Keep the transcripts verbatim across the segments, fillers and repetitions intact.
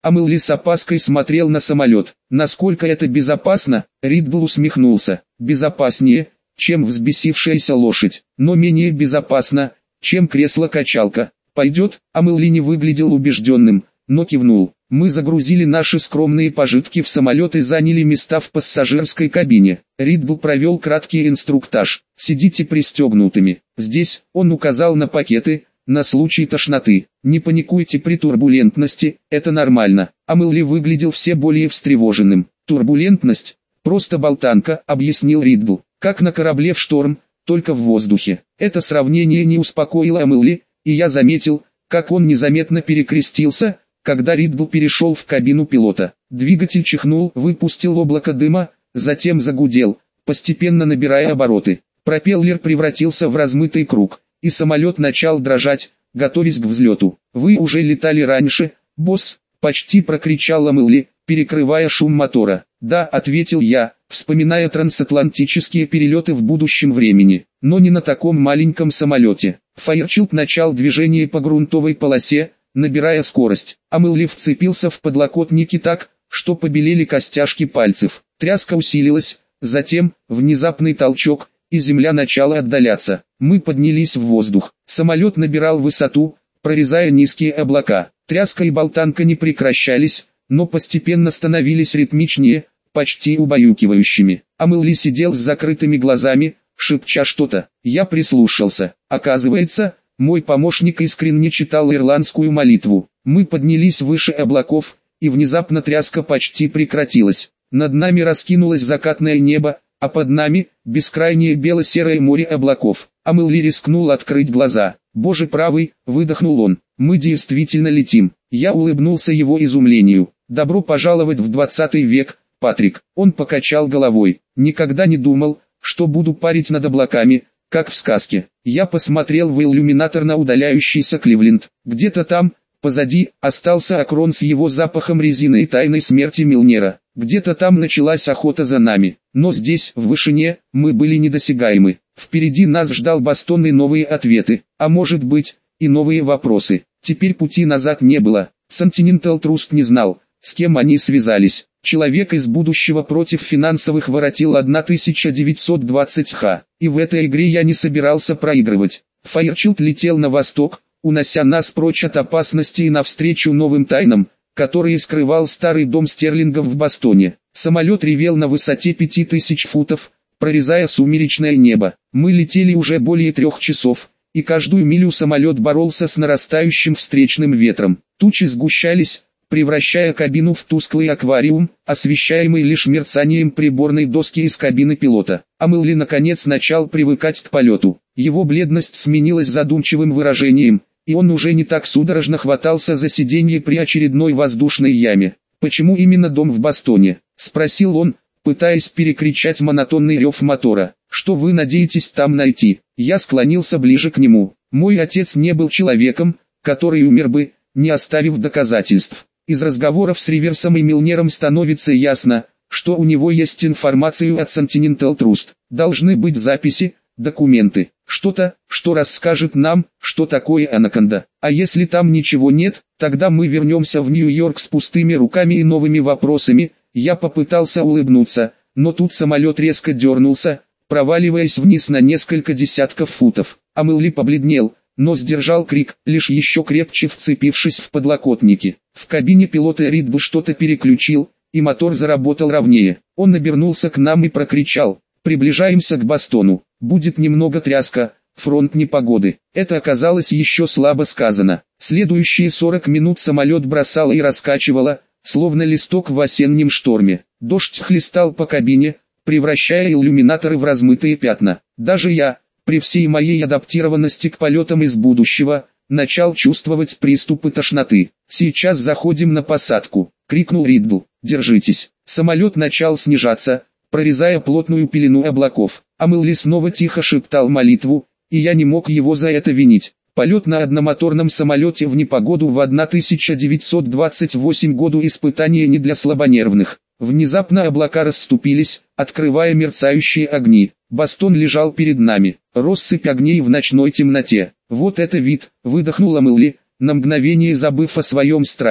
Амелли с опаской смотрел на самолет. Насколько это безопасно? Риддл усмехнулся. Безопаснее, чем взбесившаяся лошадь, но менее безопасно, чем кресло-качалка. Пойдет? Амелли не выглядел убежденным, но кивнул. Мы загрузили наши скромные пожитки в самолет и заняли места в пассажирской кабине. Риддл провел краткий инструктаж. Сидите пристегнутыми. Здесь, он указал на пакеты, на случай тошноты. Не паникуйте при турбулентности, это нормально. Амелли выглядел все более встревоженным. Турбулентность? Просто болтанка, объяснил Риддл. Как на корабле в шторм, только в воздухе. Это сравнение не успокоило Амелли, и я заметил, как он незаметно перекрестился, когда Риддл перешел в кабину пилота. Двигатель чихнул, выпустил облако дыма, затем загудел, постепенно набирая обороты. Пропеллер превратился в размытый круг, и самолет начал дрожать, готовясь к взлету. «Вы уже летали раньше, босс?» — почти прокричал Амелли, перекрывая шум мотора. «Да», — ответил я, вспоминая трансатлантические перелеты в будущем времени, но не на таком маленьком самолете. Фаерчилд начал движение по грунтовой полосе, набирая скорость. Амелли вцепился в подлокотники так, что побелели костяшки пальцев. Тряска усилилась, затем, внезапный толчок, и земля начала отдаляться. Мы поднялись в воздух. Самолет набирал высоту, прорезая низкие облака. Тряска и болтанка не прекращались, но постепенно становились ритмичнее, почти убаюкивающими. Амелли сидел с закрытыми глазами, шепча что-то. Я прислушался. Оказывается, мой помощник искренне читал ирландскую молитву. Мы поднялись выше облаков, и внезапно тряска почти прекратилась. Над нами раскинулось закатное небо, а под нами – бескрайнее бело-серое море облаков. Амелли рискнул открыть глаза. «Боже правый!» – выдохнул он. «Мы действительно летим». Я улыбнулся его изумлению. «Добро пожаловать в двадцатый век, Патрик». Он покачал головой. «Никогда не думал, что буду парить над облаками, как в сказке». Я посмотрел в иллюминатор на удаляющийся Кливленд. Где-то там, позади, остался Акрон с его запахом резины и тайной смерти Милнера. Где-то там началась охота за нами. Но здесь, в вышине, мы были недосягаемы. Впереди нас ждал Бостон и новые ответы, а может быть, и новые вопросы. Теперь пути назад не было. Continental Trust не знал, с кем они связались. Человек из будущего против финансовых воротил тысяча девятьсот двадцать ха. И в этой игре я не собирался проигрывать. Фаерчилд летел на восток, унося нас прочь от опасности и навстречу новым тайнам, которые скрывал старый дом Стерлингов в Бостоне. Самолет ревел на высоте пяти тысяч футов, прорезая сумеречное небо. Мы летели уже более трех часов, и каждую милю самолет боролся с нарастающим встречным ветром. Тучи сгущались, превращая кабину в тусклый аквариум, освещаемый лишь мерцанием приборной доски из кабины пилота. Амелли наконец начал привыкать к полету. Его бледность сменилась задумчивым выражением, и он уже не так судорожно хватался за сиденье при очередной воздушной яме. «Почему именно дом в Бостоне?» – спросил он, пытаясь перекричать монотонный рев мотора. «Что вы надеетесь там найти?» Я склонился ближе к нему. Мой отец не был человеком, который умер бы, не оставив доказательств. Из разговоров с Риверсом и Милнером становится ясно, что у него есть информация от Continental Trust. Должны быть записи, документы, что-то, что расскажет нам, что такое Анаконда. А если там ничего нет, тогда мы вернемся в Нью-Йорк с пустыми руками и новыми вопросами. Я попытался улыбнуться, но тут самолет резко дернулся, проваливаясь вниз на несколько десятков футов. Амелли побледнел, но сдержал крик, лишь еще крепче вцепившись в подлокотники. В кабине пилота Риддл что-то переключил, и мотор заработал ровнее. Он обернулся к нам и прокричал: «Приближаемся к Бостону, будет немного тряска, фронт непогоды». Это оказалось еще слабо сказано. Следующие сорок минут самолет бросало и раскачивало, словно листок в осеннем шторме. Дождь хлестал по кабине, превращая иллюминаторы в размытые пятна. Даже я, при всей моей адаптированности к полетам из будущего, начал чувствовать приступы тошноты. «Сейчас заходим на посадку», — крикнул Риддл. «Держитесь». Самолет начал снижаться, прорезая плотную пелену облаков. Амелли снова тихо шептал молитву, и я не мог его за это винить. Полет на одномоторном самолете в непогоду в тысяча девятьсот двадцать восьмом году испытание не для слабонервных. Внезапно облака расступились, открывая мерцающие огни. Бостон лежал перед нами, россыпь огней в ночной темноте. «Вот это вид!» — выдохнул Амелли, на мгновение забыв о своем страхе.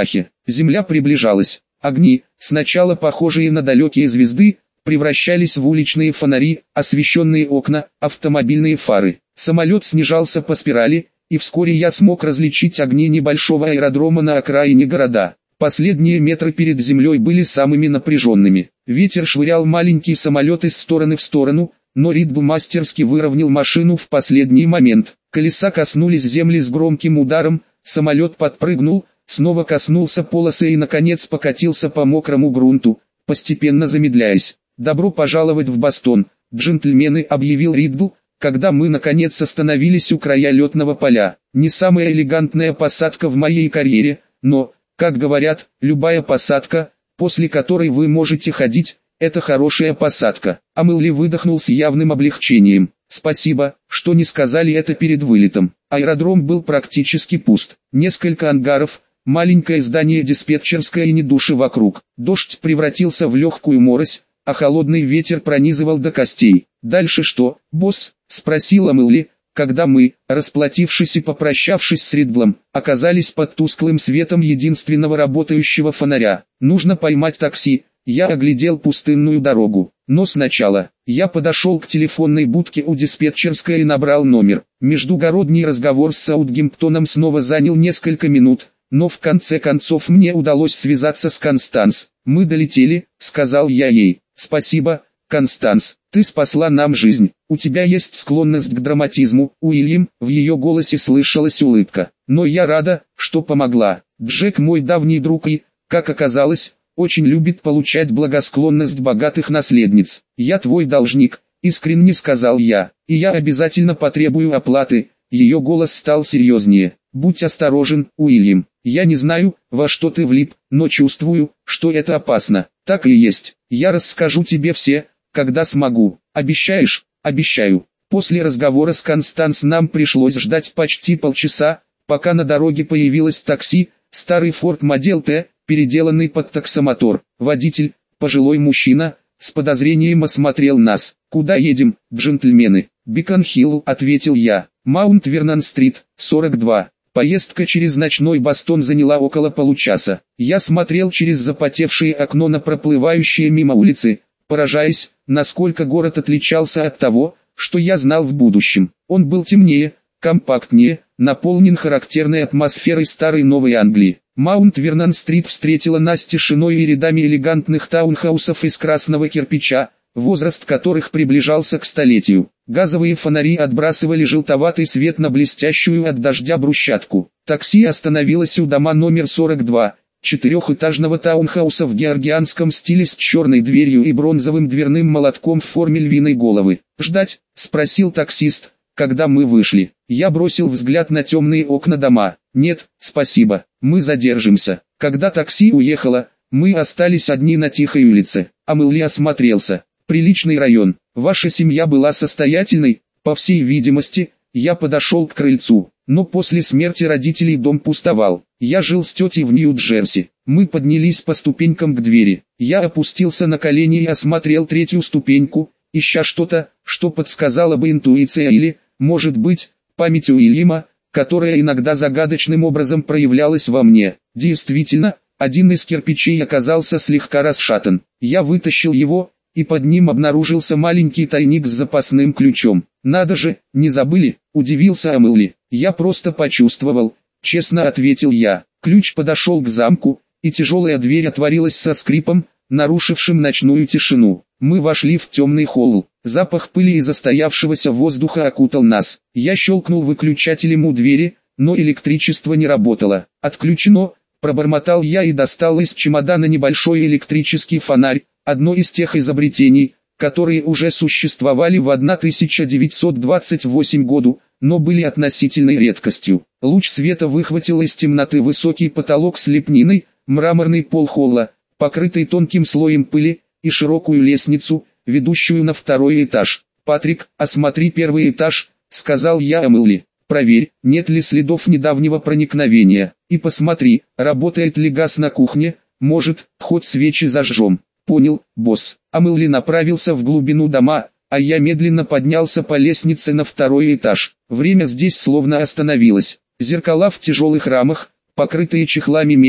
Земля приближалась. Огни, сначала похожие на далекие звезды, превращались в уличные фонари, освещенные окна, автомобильные фары. Самолет снижался по спирали, и вскоре я смог различить огни небольшого аэродрома на окраине города. Последние метры перед землей были самыми напряженными. Ветер швырял маленький самолет из стороны в сторону, но Ридл мастерски выровнял машину в последний момент. Колеса коснулись земли с громким ударом, самолет подпрыгнул, снова коснулся полосы и наконец покатился по мокрому грунту, постепенно замедляясь. «Добро пожаловать в Бостон, джентльмены», — объявил Ридл, когда мы наконец остановились у края летного поля. Не самая элегантная посадка в моей карьере, но, как говорят, любая посадка, после которой вы можете ходить, это хорошая посадка. Амелли выдохнул с явным облегчением. Спасибо, что не сказали это перед вылетом. Аэродром был практически пуст. Несколько ангаров, маленькое здание диспетчерское и ни души вокруг. Дождь превратился в легкую морось, а холодный ветер пронизывал до костей. «Дальше что, босс?» — спросила Амелли, когда мы, расплатившись и попрощавшись с Ридлом, оказались под тусклым светом единственного работающего фонаря. «Нужно поймать такси». Я оглядел пустынную дорогу, но сначала, я подошел к телефонной будке у диспетчерской и набрал номер. Междугородний разговор с Саутгемптоном снова занял несколько минут, но в конце концов мне удалось связаться с Констанс. «Мы долетели», — сказал я ей. «Спасибо, Констанс, ты спасла нам жизнь. У тебя есть склонность к драматизму, Уильям», в ее голосе слышалась улыбка. «Но я рада, что помогла. Джек мой давний друг и, как оказалось, очень любит получать благосклонность богатых наследниц. Я твой должник», — искренне сказал я, — «и я обязательно потребую оплаты». Ее голос стал серьезнее. «Будь осторожен, Уильям. Я не знаю, во что ты влип, но чувствую, что это опасно». «Так и есть. Я расскажу тебе все, когда смогу. Обещаешь?» «Обещаю». После разговора с Констанс нам пришлось ждать почти полчаса, пока на дороге появилось такси, старый Ford Model T, переделанный под таксомотор. Водитель, пожилой мужчина, с подозрением осмотрел нас. «Куда едем, джентльмены?» «Бикон-Хилл», — ответил я. «Маунт-Вернон-стрит, сорок два». Поездка через ночной Бостон заняла около получаса. Я смотрел через запотевшее окно на проплывающие мимо улицы, поражаясь, насколько город отличался от того, что я знал в будущем. Он был темнее, компактнее, наполнен характерной атмосферой старой Новой Англии. Маунт-Вернон-стрит встретила нас тишиной и рядами элегантных таунхаусов из красного кирпича, возраст которых приближался к столетию. Газовые фонари отбрасывали желтоватый свет на блестящую от дождя брусчатку. Такси остановилось у дома номер сорок два, четырехэтажного таунхауса в георгианском стиле с черной дверью и бронзовым дверным молотком в форме львиной головы. «Ждать?» — спросил таксист, когда мы вышли. Я бросил взгляд на темные окна дома. «Нет, спасибо, мы задержимся». Когда такси уехало, мы остались одни на тихой улице. Амелли осмотрелся. «Приличный район. Ваша семья была состоятельной?» «По всей видимости». Я подошел к крыльцу, но после смерти родителей дом пустовал. Я жил с тетей в Нью-Джерси. Мы поднялись по ступенькам к двери. Я опустился на колени и осмотрел третью ступеньку, ища что-то, что подсказала бы интуиция или, может быть, память Уильяма, которая иногда загадочным образом проявлялась во мне. Действительно, один из кирпичей оказался слегка расшатан. Я вытащил его, и под ним обнаружился маленький тайник с запасным ключом. «Надо же, не забыли?» – удивился Амелли. «Я просто почувствовал», – честно ответил я. Ключ подошел к замку, и тяжелая дверь отворилась со скрипом, нарушившим ночную тишину. Мы вошли в темный холл. Запах пыли и застоявшегося воздуха окутал нас. Я щелкнул выключателем у двери, но электричество не работало. «Отключено», – пробормотал я и достал из чемодана небольшой электрический фонарь, одно из тех изобретений, которые уже существовали в тысяча девятьсот двадцать восьмом году, но были относительной редкостью. Луч света выхватил из темноты высокий потолок с лепниной, мраморный пол холла, покрытый тонким слоем пыли, и широкую лестницу, ведущую на второй этаж. «Патрик, осмотри первый этаж», — сказал я Амелли. «Проверь, нет ли следов недавнего проникновения, и посмотри, работает ли газ на кухне, может, хоть свечи зажжем». «Понял, босс». Амелли направился в глубину дома, а я медленно поднялся по лестнице на второй этаж. Время здесь словно остановилось. Зеркала в тяжелых рамах, покрытые чехлами мебель,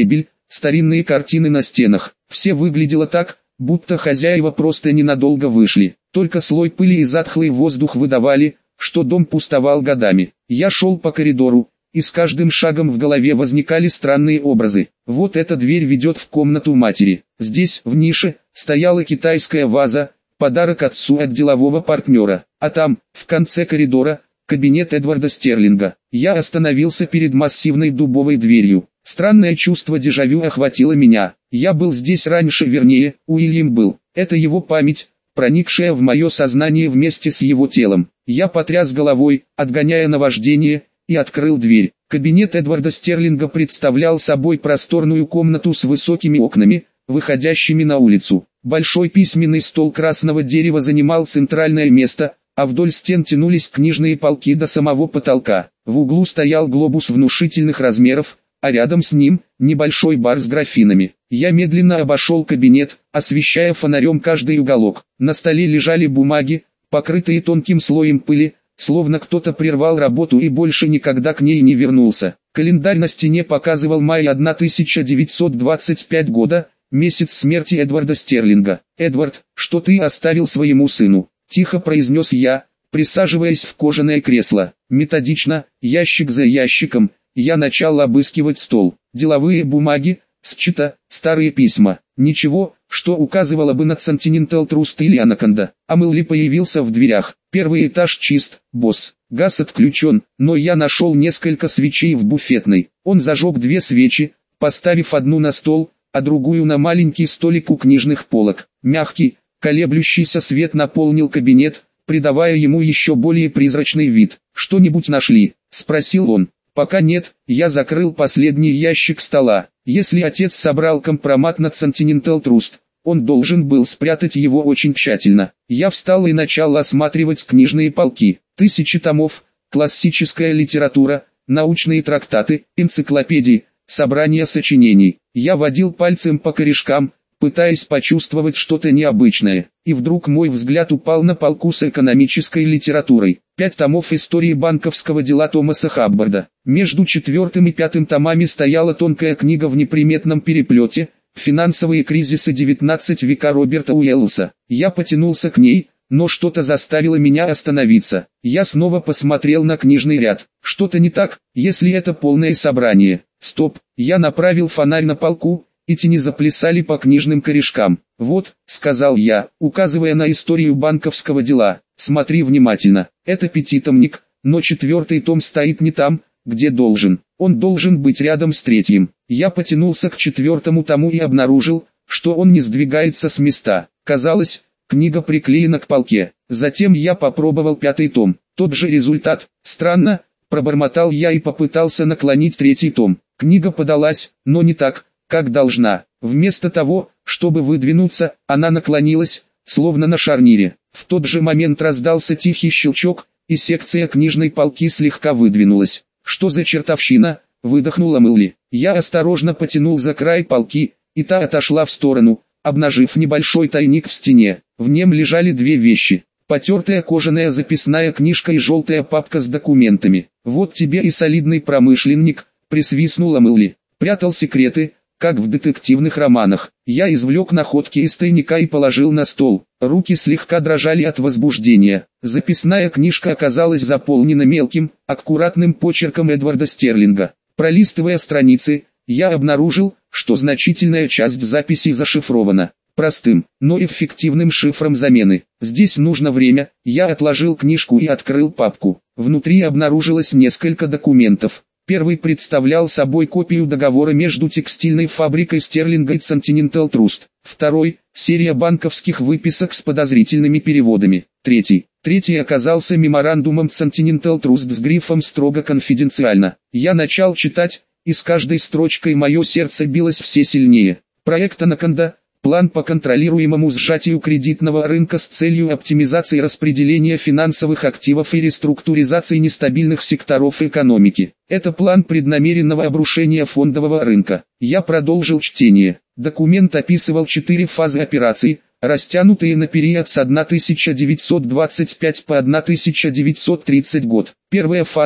старинные картины на стенах. Все выглядело так, будто хозяева просто ненадолго вышли. Только слой пыли и затхлый воздух выдавали, что дом пустовал годами. Я шел по коридору, и с каждым шагом в голове возникали странные образы. Вот эта дверь ведет в комнату матери. Здесь, в нише, стояла китайская ваза, подарок отцу от делового партнера. А там, в конце коридора, кабинет Эдварда Стерлинга. Я остановился перед массивной дубовой дверью. Странное чувство дежавю охватило меня. Я был здесь раньше, вернее, Уильям был. Это его память, проникшая в мое сознание вместе с его телом. Я потряс головой, отгоняя наваждение, и открыл дверь. Кабинет Эдварда Стерлинга представлял собой просторную комнату с высокими окнами, выходящими на улицу. Большой письменный стол красного дерева занимал центральное место, а вдоль стен тянулись книжные полки до самого потолка. В углу стоял глобус внушительных размеров, а рядом с ним небольшой бар с графинами. Я медленно обошел кабинет, освещая фонарем каждый уголок. На столе лежали бумаги, покрытые тонким слоем пыли, словно кто-то прервал работу и больше никогда к ней не вернулся. Календарь на стене показывал май тысяча девятьсот двадцать пятого года, месяц смерти Эдварда Стерлинга. «Эдвард, что ты оставил своему сыну?» – тихо произнес я, присаживаясь в кожаное кресло. Методично, ящик за ящиком, я начал обыскивать стол. Деловые бумаги, счета, старые письма. Ничего, что указывало бы на Continental Trust или Anaconda. Амелли появился в дверях. Первый этаж чист, босс. Газ отключен, но я нашел несколько свечей в буфетной. Он зажег две свечи, поставив одну на стол, а другую на маленький столик у книжных полок. Мягкий, колеблющийся свет наполнил кабинет, придавая ему еще более призрачный вид. «Что-нибудь нашли?» – спросил он. «Пока нет, я закрыл последний ящик стола. Если отец собрал компромат на Continental Trust, он должен был спрятать его очень тщательно». Я встал и начал осматривать книжные полки. Тысячи томов, классическая литература, научные трактаты, энциклопедии, собрания сочинений. Я водил пальцем по корешкам, пытаясь почувствовать что-то необычное. И вдруг мой взгляд упал на полку с экономической литературой. Пять томов истории банковского дела Томаса Хаббарда. Между четвертым и пятым томами стояла тонкая книга в неприметном переплете «Финансовые кризисы девятнадцатого века» Роберта Уэллса. Я потянулся к ней, но что-то заставило меня остановиться. Я снова посмотрел на книжный ряд. Что-то не так, если это полное собрание. Стоп, я направил фонарь на полку, и тени заплясали по книжным корешкам. «Вот», — сказал я, указывая на историю банковского дела, — «смотри внимательно. Это пятитомник, но четвертый том стоит не там, где должен. Он должен быть рядом с третьим». Я потянулся к четвертому тому и обнаружил, что он не сдвигается с места. Казалось, книга приклеена к полке. Затем я попробовал пятый том. Тот же результат. «Странно», — пробормотал я и попытался наклонить третий том. Книга подалась, но не так, как должна. Вместо того, чтобы выдвинуться, она наклонилась, словно на шарнире. В тот же момент раздался тихий щелчок, и секция книжной полки слегка выдвинулась. «Что за чертовщина?» — выдохнула Мэлли. Я осторожно потянул за край полки, и та отошла в сторону, обнажив небольшой тайник в стене. В нем лежали две вещи: потертая кожаная записная книжка и желтая папка с документами. «Вот тебе и солидный промышленник», — присвистнула Мэлли. «Прятал секреты, как в детективных романах». Я извлек находки из тайника и положил на стол. Руки слегка дрожали от возбуждения. Записная книжка оказалась заполнена мелким, аккуратным почерком Эдварда Стерлинга. Пролистывая страницы, я обнаружил, что значительная часть записей зашифрована простым, но эффективным шифром замены. «Здесь нужно время». Я отложил книжку и открыл папку. Внутри обнаружилось несколько документов. Первый представлял собой копию договора между текстильной фабрикой Стерлинга и Continental Trust. Второй – серия банковских выписок с подозрительными переводами. Третий. Третий оказался меморандумом Continental Trust с грифом «Строго конфиденциально». Я начал читать, и с каждой строчкой мое сердце билось все сильнее. Проект Anaconda – план по контролируемому сжатию кредитного рынка с целью оптимизации распределения финансовых активов и реструктуризации нестабильных секторов экономики. Это план преднамеренного обрушения фондового рынка. Я продолжил чтение. Документ описывал четыре фазы операций, растянутые на период с тысяча девятьсот двадцать пятого по тысяча девятьсот тридцатый год. Первая фаза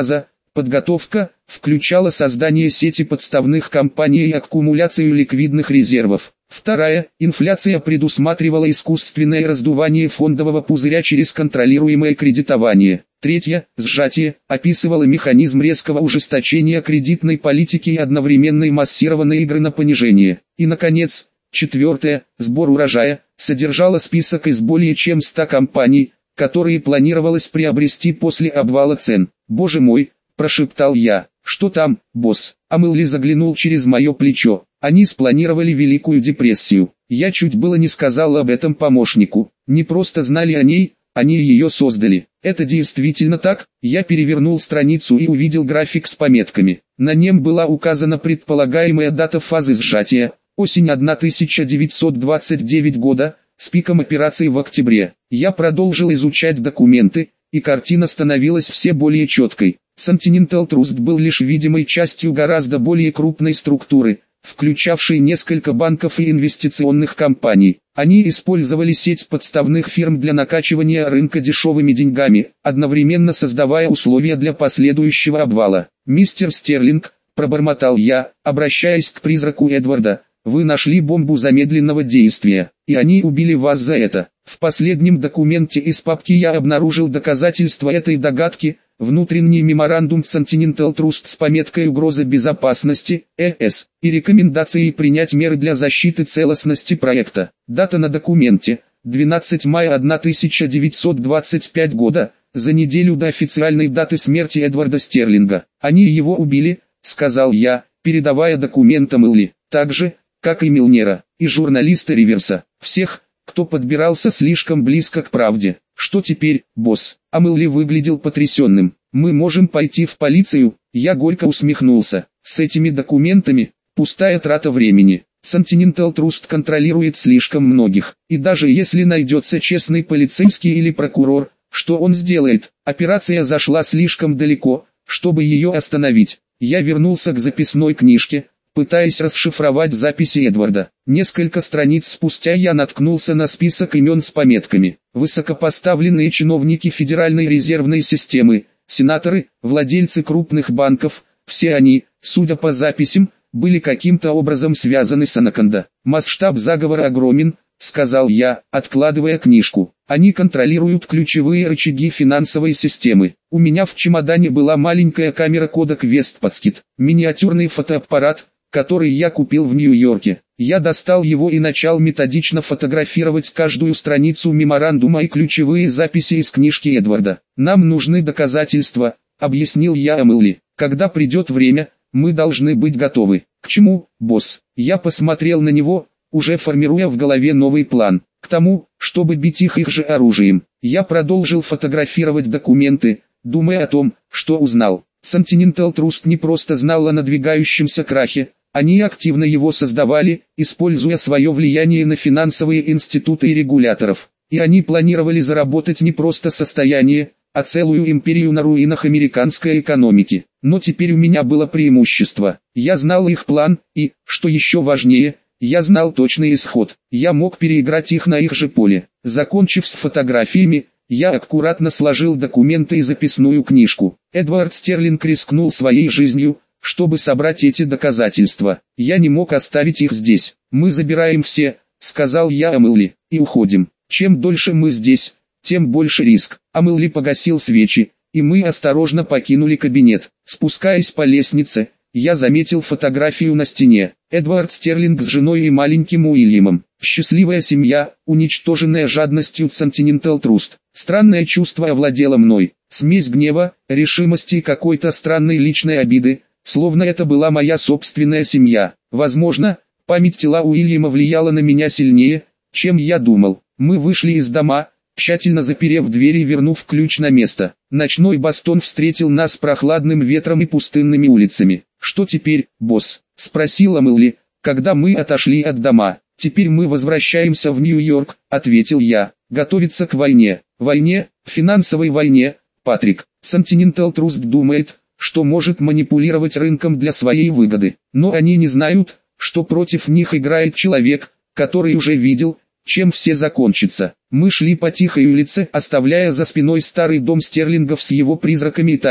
Подготовка включала создание сети подставных компаний и аккумуляцию ликвидных резервов. Вторая, инфляция предусматривала искусственное раздувание фондового пузыря через контролируемое кредитование. Третья, сжатие, описывала механизм резкого ужесточения кредитной политики и одновременной массированной игры на понижение. И, наконец, четвертая, сбор урожая, содержала список из более чем ста компаний, которые планировалось приобрести после обвала цен. «Боже мой!» – прошептал я. «Что там, босс?» Амелли заглянул через мое плечо. Они спланировали Великую депрессию. Я чуть было не сказал об этом помощнику. Не просто знали о ней, они ее создали. Это действительно так. Я перевернул страницу и увидел график с пометками. На нем была указана предполагаемая дата фазы сжатия, осень тысяча девятьсот двадцать девятого года, с пиком операции в октябре. Я продолжил изучать документы, и картина становилась все более четкой. Continental Trust был лишь видимой частью гораздо более крупной структуры, включавшей несколько банков и инвестиционных компаний. Они использовали сеть подставных фирм для накачивания рынка дешевыми деньгами, одновременно создавая условия для последующего обвала. «Мистер Стерлинг», — пробормотал я, обращаясь к призраку Эдварда, — «вы нашли бомбу замедленного действия, и они убили вас за это». В последнем документе из папки я обнаружил доказательства этой догадки, внутренний меморандум Continental Trust с пометкой «Угроза безопасности», ЭС, и рекомендацией принять меры для защиты целостности проекта. Дата на документе – двенадцатого мая тысяча девятьсот двадцать пятого года, за неделю до официальной даты смерти Эдварда Стерлинга. «Они его убили», – сказал я, передавая документ Амелли, так же, как и Милнера, и журналиста Риверса, всех, кто подбирался слишком близко к правде. «Что теперь, босс?» Амелли выглядел потрясенным. «Мы можем пойти в полицию?» Я горько усмехнулся. «С этими документами, пустая трата времени. Continental Trust контролирует слишком многих. И даже если найдется честный полицейский или прокурор, что он сделает? Операция зашла слишком далеко, чтобы ее остановить». Я вернулся к записной книжке, пытаясь расшифровать записи Эдварда. Несколько страниц спустя я наткнулся на список имен с пометками. Высокопоставленные чиновники Федеральной резервной системы, сенаторы, владельцы крупных банков, все они, судя по записям, были каким-то образом связаны с Анаконда. «Масштаб заговора огромен», — сказал я, откладывая книжку. «Они контролируют ключевые рычаги финансовой системы. У меня в чемодане была маленькая камера Kodak Westpatskit, миниатюрный фотоаппарат, который я купил в Нью-Йорке. Я достал его и начал методично фотографировать каждую страницу меморандума и ключевые записи из книжки Эдварда. «Нам нужны доказательства», — объяснил я Амелли. «Когда придет время, мы должны быть готовы». «К чему, босс?» Я посмотрел на него, уже формируя в голове новый план. «К тому, чтобы бить их их же оружием». Я продолжил фотографировать документы, думая о том, что узнал. Continental Trust не просто знал о надвигающемся крахе, они активно его создавали, используя свое влияние на финансовые институты и регуляторов. И они планировали заработать не просто состояние, а целую империю на руинах американской экономики. Но теперь у меня было преимущество. Я знал их план, и, что еще важнее, я знал точный исход. Я мог переиграть их на их же поле. Закончив с фотографиями, я аккуратно сложил документы и записную книжку. Эдвард Стерлинг рискнул своей жизнью, чтобы собрать эти доказательства. Я не мог оставить их здесь. «Мы забираем все», — сказал я Амелли, — «и уходим. Чем дольше мы здесь, тем больше риск». Амелли погасил свечи, и мы осторожно покинули кабинет. Спускаясь по лестнице, я заметил фотографию на стене. Эдвард Стерлинг с женой и маленьким Уильямом. Счастливая семья, уничтоженная жадностью Continental Trust. Странное чувство овладело мной. Смесь гнева, решимости и какой-то странной личной обиды, словно это была моя собственная семья. Возможно, память тела Уильяма влияла на меня сильнее, чем я думал. Мы вышли из дома, тщательно заперев дверь и вернув ключ на место. Ночной Бостон встретил нас прохладным ветром и пустынными улицами. «Что теперь, босс?» — спросила Амелли, когда мы отошли от дома. «Теперь мы возвращаемся в Нью-Йорк», — ответил я. «Готовиться к войне». «Войне? Финансовой войне, Патрик. Continental Trust думает, что может манипулировать рынком для своей выгоды. Но они не знают, что против них играет человек, который уже видел, чем все закончится». Мы шли по тихой улице, оставляя за спиной старый дом Стерлингов с его призраками и тайнами.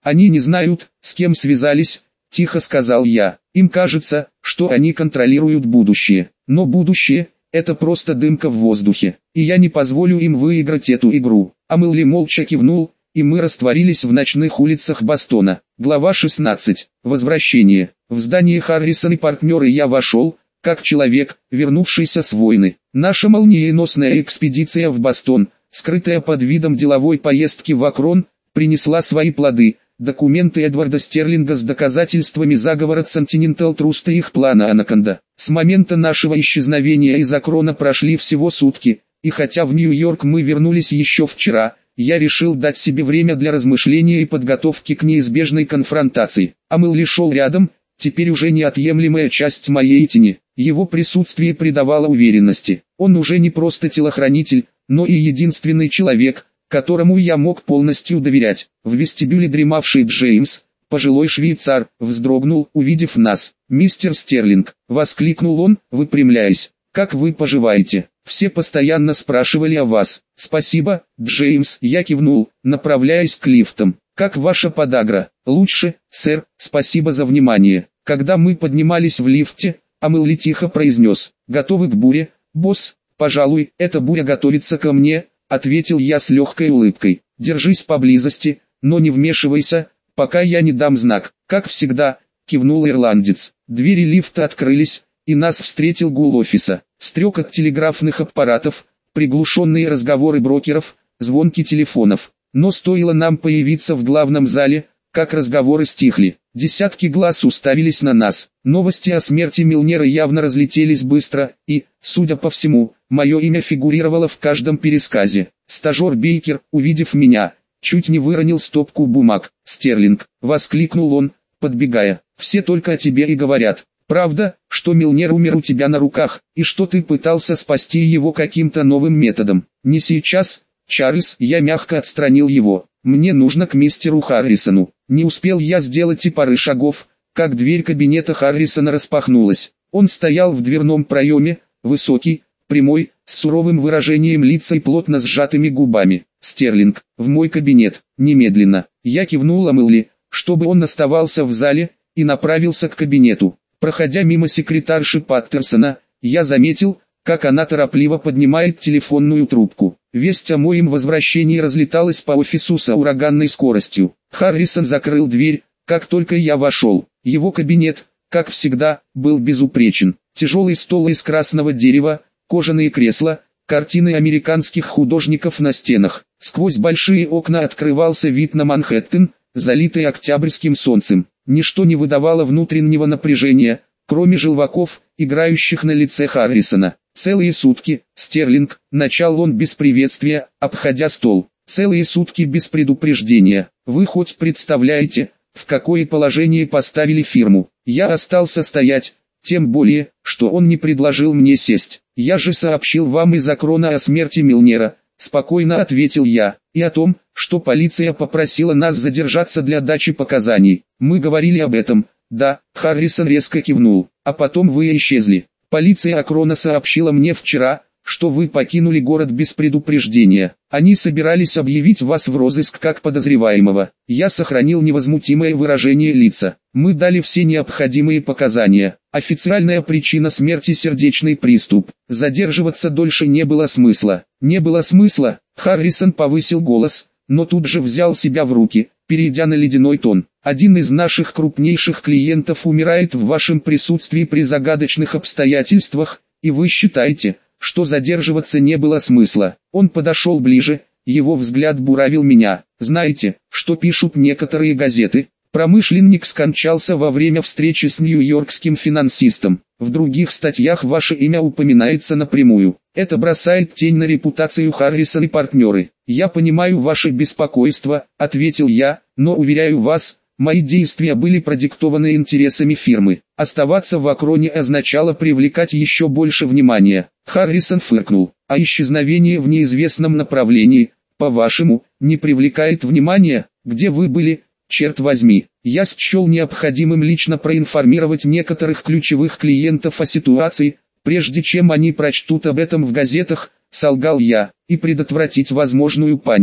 Они не знают, с кем связались, тихо сказал я. Им кажется, что они контролируют будущее. Но будущее – это просто дымка в воздухе. И я не позволю им выиграть эту игру. Амелли молча кивнул, и мы растворились в ночных улицах Бостона. Глава шестнадцать. Возвращение. В здание Харрисон и партнеры я вошел, как человек, вернувшийся с войны. Наша молниеносная экспедиция в Бостон, скрытая под видом деловой поездки в Акрон, принесла свои плоды. Документы Эдварда Стерлинга с доказательствами заговора Continental Trust и их плана Анаконда. С момента нашего исчезновения из Акрона прошли всего сутки, и хотя в Нью-Йорк мы вернулись еще вчера, я решил дать себе время для размышления и подготовки к неизбежной конфронтации. Амелли шел рядом, теперь уже неотъемлемая часть моей тени. Его присутствие придавало уверенности. Он уже не просто телохранитель, но и единственный человек, которому я мог полностью доверять. В вестибюле дремавший Джеймс, пожилой швейцар, вздрогнул, увидев нас. «Мистер Стерлинг», — воскликнул он, выпрямляясь, — «как вы поживаете? Все постоянно спрашивали о вас». «Спасибо, Джеймс», — я кивнул, направляясь к лифтам. «Как ваша подагра?» «Лучше, сэр, спасибо за внимание». Когда мы поднимались в лифте, Амелли тихо произнес: «Готовы к буре, босс?» «Пожалуй, эта буря готовится ко мне», — ответил я с легкой улыбкой. «Держись поблизости, но не вмешивайся, пока я не дам знак». «Как всегда», — кивнул ирландец. Двери лифта открылись, и нас встретил гул офиса. Стрекот телеграфных аппаратов, приглушенные разговоры брокеров, звонки телефонов. Но стоило нам появиться в главном зале, как разговоры стихли. Десятки глаз уставились на нас. Новости о смерти Милнера явно разлетелись быстро, и, судя по всему, мое имя фигурировало в каждом пересказе. Стажер Бейкер, увидев меня, чуть не выронил стопку бумаг. «Стерлинг!» — воскликнул он, подбегая. «Все только о тебе и говорят. Правда, что Милнер умер у тебя на руках, и что ты пытался спасти его каким-то новым методом?» «Не сейчас, Чарльз», — я мягко отстранил его. «Мне нужно к мистеру Харрисону». Не успел я сделать и пары шагов, как дверь кабинета Харрисона распахнулась. Он стоял в дверном проеме, высокий, прямой, с суровым выражением лица и плотно сжатыми губами. «Стерлинг, в мой кабинет, немедленно». Я кивнул Амелли, чтобы он оставался в зале, и направился к кабинету. Проходя мимо секретарши Паттерсона, я заметил, как она торопливо поднимает телефонную трубку. Весть о моем возвращении разлеталась по офису с ураганной скоростью. Харрисон закрыл дверь, как только я вошел. Его кабинет, как всегда, был безупречен. Тяжелый стол из красного дерева, кожаные кресла, картины американских художников на стенах. Сквозь большие окна открывался вид на Манхэттен, залитый октябрьским солнцем. Ничто не выдавало внутреннего напряжения, кроме желваков, играющих на лице Харрисона. «Целые сутки, Стерлинг», — начал он без приветствия, обходя стол. «Целые сутки без предупреждения. Вы хоть представляете, в какое положение поставили фирму?» Я остался стоять, тем более, что он не предложил мне сесть. «Я же сообщил вам из Акрона о смерти Милнера», — спокойно ответил я, «и о том, что полиция попросила нас задержаться для дачи показаний. Мы говорили об этом». «Да», — Харрисон резко кивнул, — «а потом вы исчезли. Полиция Акрона сообщила мне вчера, что вы покинули город без предупреждения. Они собирались объявить вас в розыск как подозреваемого». Я сохранил невозмутимое выражение лица. «Мы дали все необходимые показания. Официальная причина смерти — сердечный приступ. Задерживаться дольше не было смысла». «Не было смысла», — Харрисон повысил голос, но тут же взял себя в руки, перейдя на ледяной тон. «Один из наших крупнейших клиентов умирает в вашем присутствии при загадочных обстоятельствах, и вы считаете, что задерживаться не было смысла». Он подошел ближе, его взгляд буравил меня. «Знаете, что пишут некоторые газеты? Промышленник скончался во время встречи с нью-йоркским финансистом. В других статьях ваше имя упоминается напрямую. Это бросает тень на репутацию Харрисон и партнеры. Я понимаю ваше беспокойство», — ответил я, «но уверяю вас, мои действия были продиктованы интересами фирмы. Оставаться в Акроне означало привлекать еще больше внимания». Харрисон фыркнул. «А исчезновение в неизвестном направлении, по-вашему, не привлекает внимания? Где вы были, черт возьми?» Я счел необходимым лично проинформировать некоторых ключевых клиентов о ситуации, прежде чем они прочтут об этом в газетах, солгал я, и предотвратить возможную панику.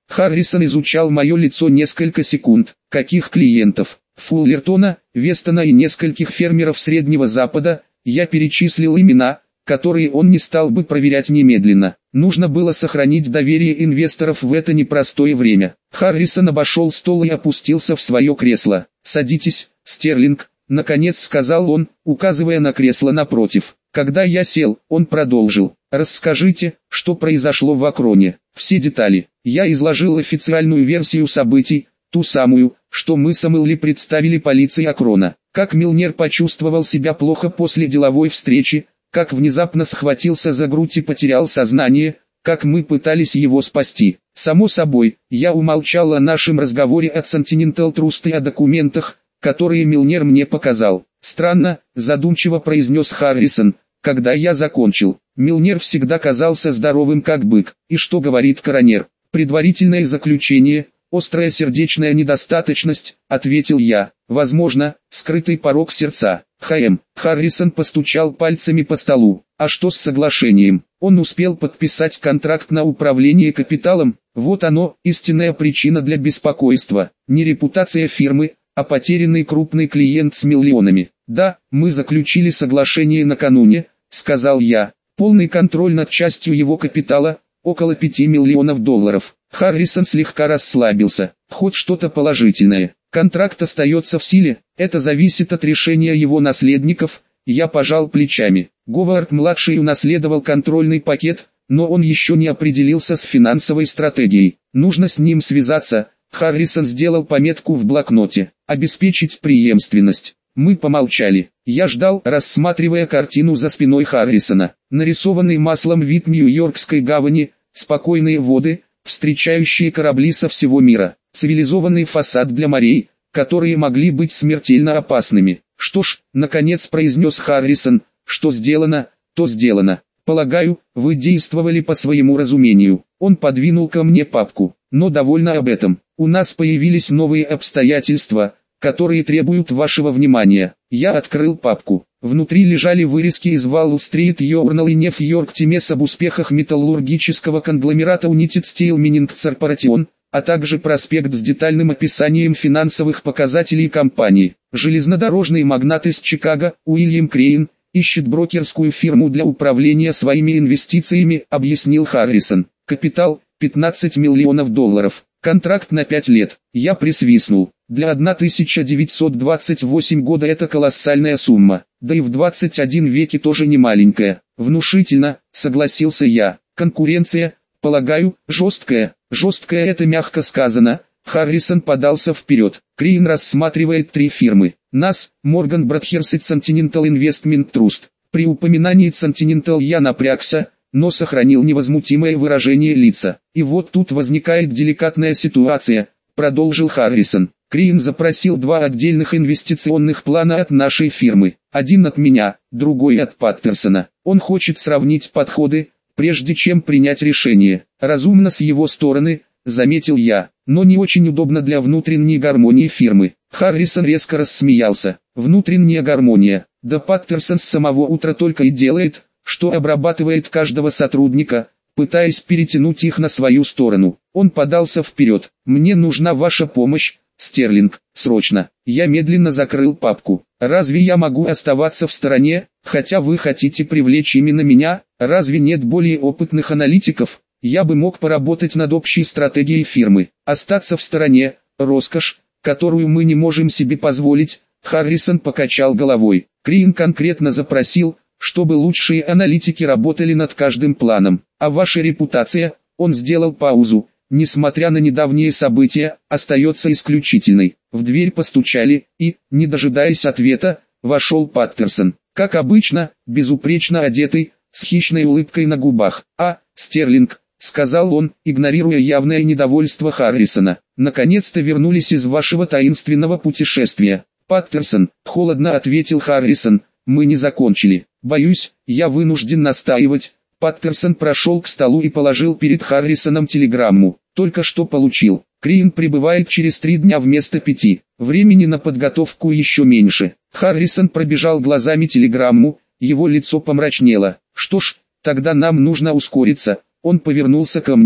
Харрисон изучал мое лицо несколько секунд. Каких клиентов? Фуллертона, Вестона и нескольких фермеров Среднего Запада. Я перечислил имена, которые он не стал бы проверять немедленно. Нужно было сохранить доверие инвесторов в это непростое время. Харрисон обошел стол и опустился в свое кресло. «Садитесь, Стерлинг», — наконец сказал он, указывая на кресло напротив. Когда я сел, он продолжил. «Расскажите, что произошло в Акроне. Все детали». Я изложил официальную версию событий, ту самую, что мы с Эмили представили полиции Акрона. Как Милнер почувствовал себя плохо после деловой встречи, как внезапно схватился за грудь и потерял сознание, как мы пытались его спасти. Само собой, я умолчал о нашем разговоре от Continental Trust и о документах, которые Милнер мне показал. «Странно», — задумчиво произнес Харрисон, когда я закончил. Милнер всегда казался здоровым как бык. И что говорит коронер? «Предварительное заключение, острая сердечная недостаточность», — ответил я. «Возможно, скрытый порок сердца». «Хэм», — Харрисон постучал пальцами по столу. «А что с соглашением? Он успел подписать контракт на управление капиталом, вот оно, истинная причина для беспокойства. Не репутация фирмы, а потерянный крупный клиент с миллионами». «Да, мы заключили соглашение накануне», — сказал я. «Полный контроль над частью его капитала, около пяти миллионов долларов». Харрисон слегка расслабился. «Хоть что-то положительное. Контракт остается в силе, это зависит от решения его наследников». Я пожал плечами. Говард-младший унаследовал контрольный пакет, но он еще не определился с финансовой стратегией. Нужно с ним связаться. Харрисон сделал пометку в блокноте. «Обеспечить преемственность». Мы помолчали. Я ждал, рассматривая картину за спиной Харрисона. Нарисованный маслом вид Нью-Йоркской гавани, спокойные воды, встречающие корабли со всего мира, цивилизованный фасад для морей, которые могли быть смертельно опасными. «Что ж», — наконец произнес Харрисон, — «что сделано, то сделано. Полагаю, вы действовали по своему разумению». Он подвинул ко мне папку. «Но довольно об этом. У нас появились новые обстоятельства, которые требуют вашего внимания». Я открыл папку. Внутри лежали вырезки из Wall Street Journal и New York Times об успехах металлургического конгломерата United Steel Mining Corporation, а также проспект с детальным описанием финансовых показателей компании. Железнодорожный магнат из Чикаго, Уильям Крейн, ищет брокерскую фирму для управления своими инвестициями, объяснил Харрисон. Капитал – пятнадцать миллионов долларов. Контракт на пять лет. Я присвистнул. Для тысяча девятьсот двадцать восьмого года это колоссальная сумма. Да и в двадцать первом веке тоже не маленькая. Внушительно, согласился я. Конкуренция, полагаю, жесткая. Жесткая это мягко сказано. Харрисон подался вперед. Крейн рассматривает три фирмы. Нас, Morgan Brothers и Continental Investment Trust. При упоминании Continental я напрягся, но сохранил невозмутимое выражение лица. И вот тут возникает деликатная ситуация, продолжил Харрисон. Крейн запросил два отдельных инвестиционных плана от нашей фирмы. Один от меня, другой от Паттерсона. Он хочет сравнить подходы, прежде чем принять решение. Разумно с его стороны, заметил я, но не очень удобно для внутренней гармонии фирмы. Харрисон резко рассмеялся. Внутренняя гармония. Да Паттерсон с самого утра только и делает, что обрабатывает каждого сотрудника, пытаясь перетянуть их на свою сторону. Он подался вперед. «Мне нужна ваша помощь, Стерлинг, срочно». Я медленно закрыл папку. «Разве я могу оставаться в стороне, хотя вы хотите привлечь именно меня? Разве нет более опытных аналитиков? Я бы мог поработать над общей стратегией фирмы. Остаться в стороне – роскошь, которую мы не можем себе позволить». Харрисон покачал головой. Крейн конкретно запросил, чтобы лучшие аналитики работали над каждым планом. А ваша репутация, он сделал паузу, несмотря на недавние события, остается исключительной. В дверь постучали, и, не дожидаясь ответа, вошел Паттерсон. Как обычно, безупречно одетый, с хищной улыбкой на губах. «А, Стерлинг», — сказал он, игнорируя явное недовольство Харрисона, — «наконец-то вернулись из вашего таинственного путешествия». «Паттерсон», — холодно ответил Харрисон, — «мы не закончили. Боюсь, я вынужден настаивать». Паттерсон прошел к столу и положил перед Харрисоном телеграмму. «Только что получил. Крейн прибывает через три дня вместо пяти. Времени на подготовку еще меньше». Харрисон пробежал глазами телеграмму, его лицо помрачнело. «Что ж, тогда нам нужно ускориться». Он повернулся ко мне.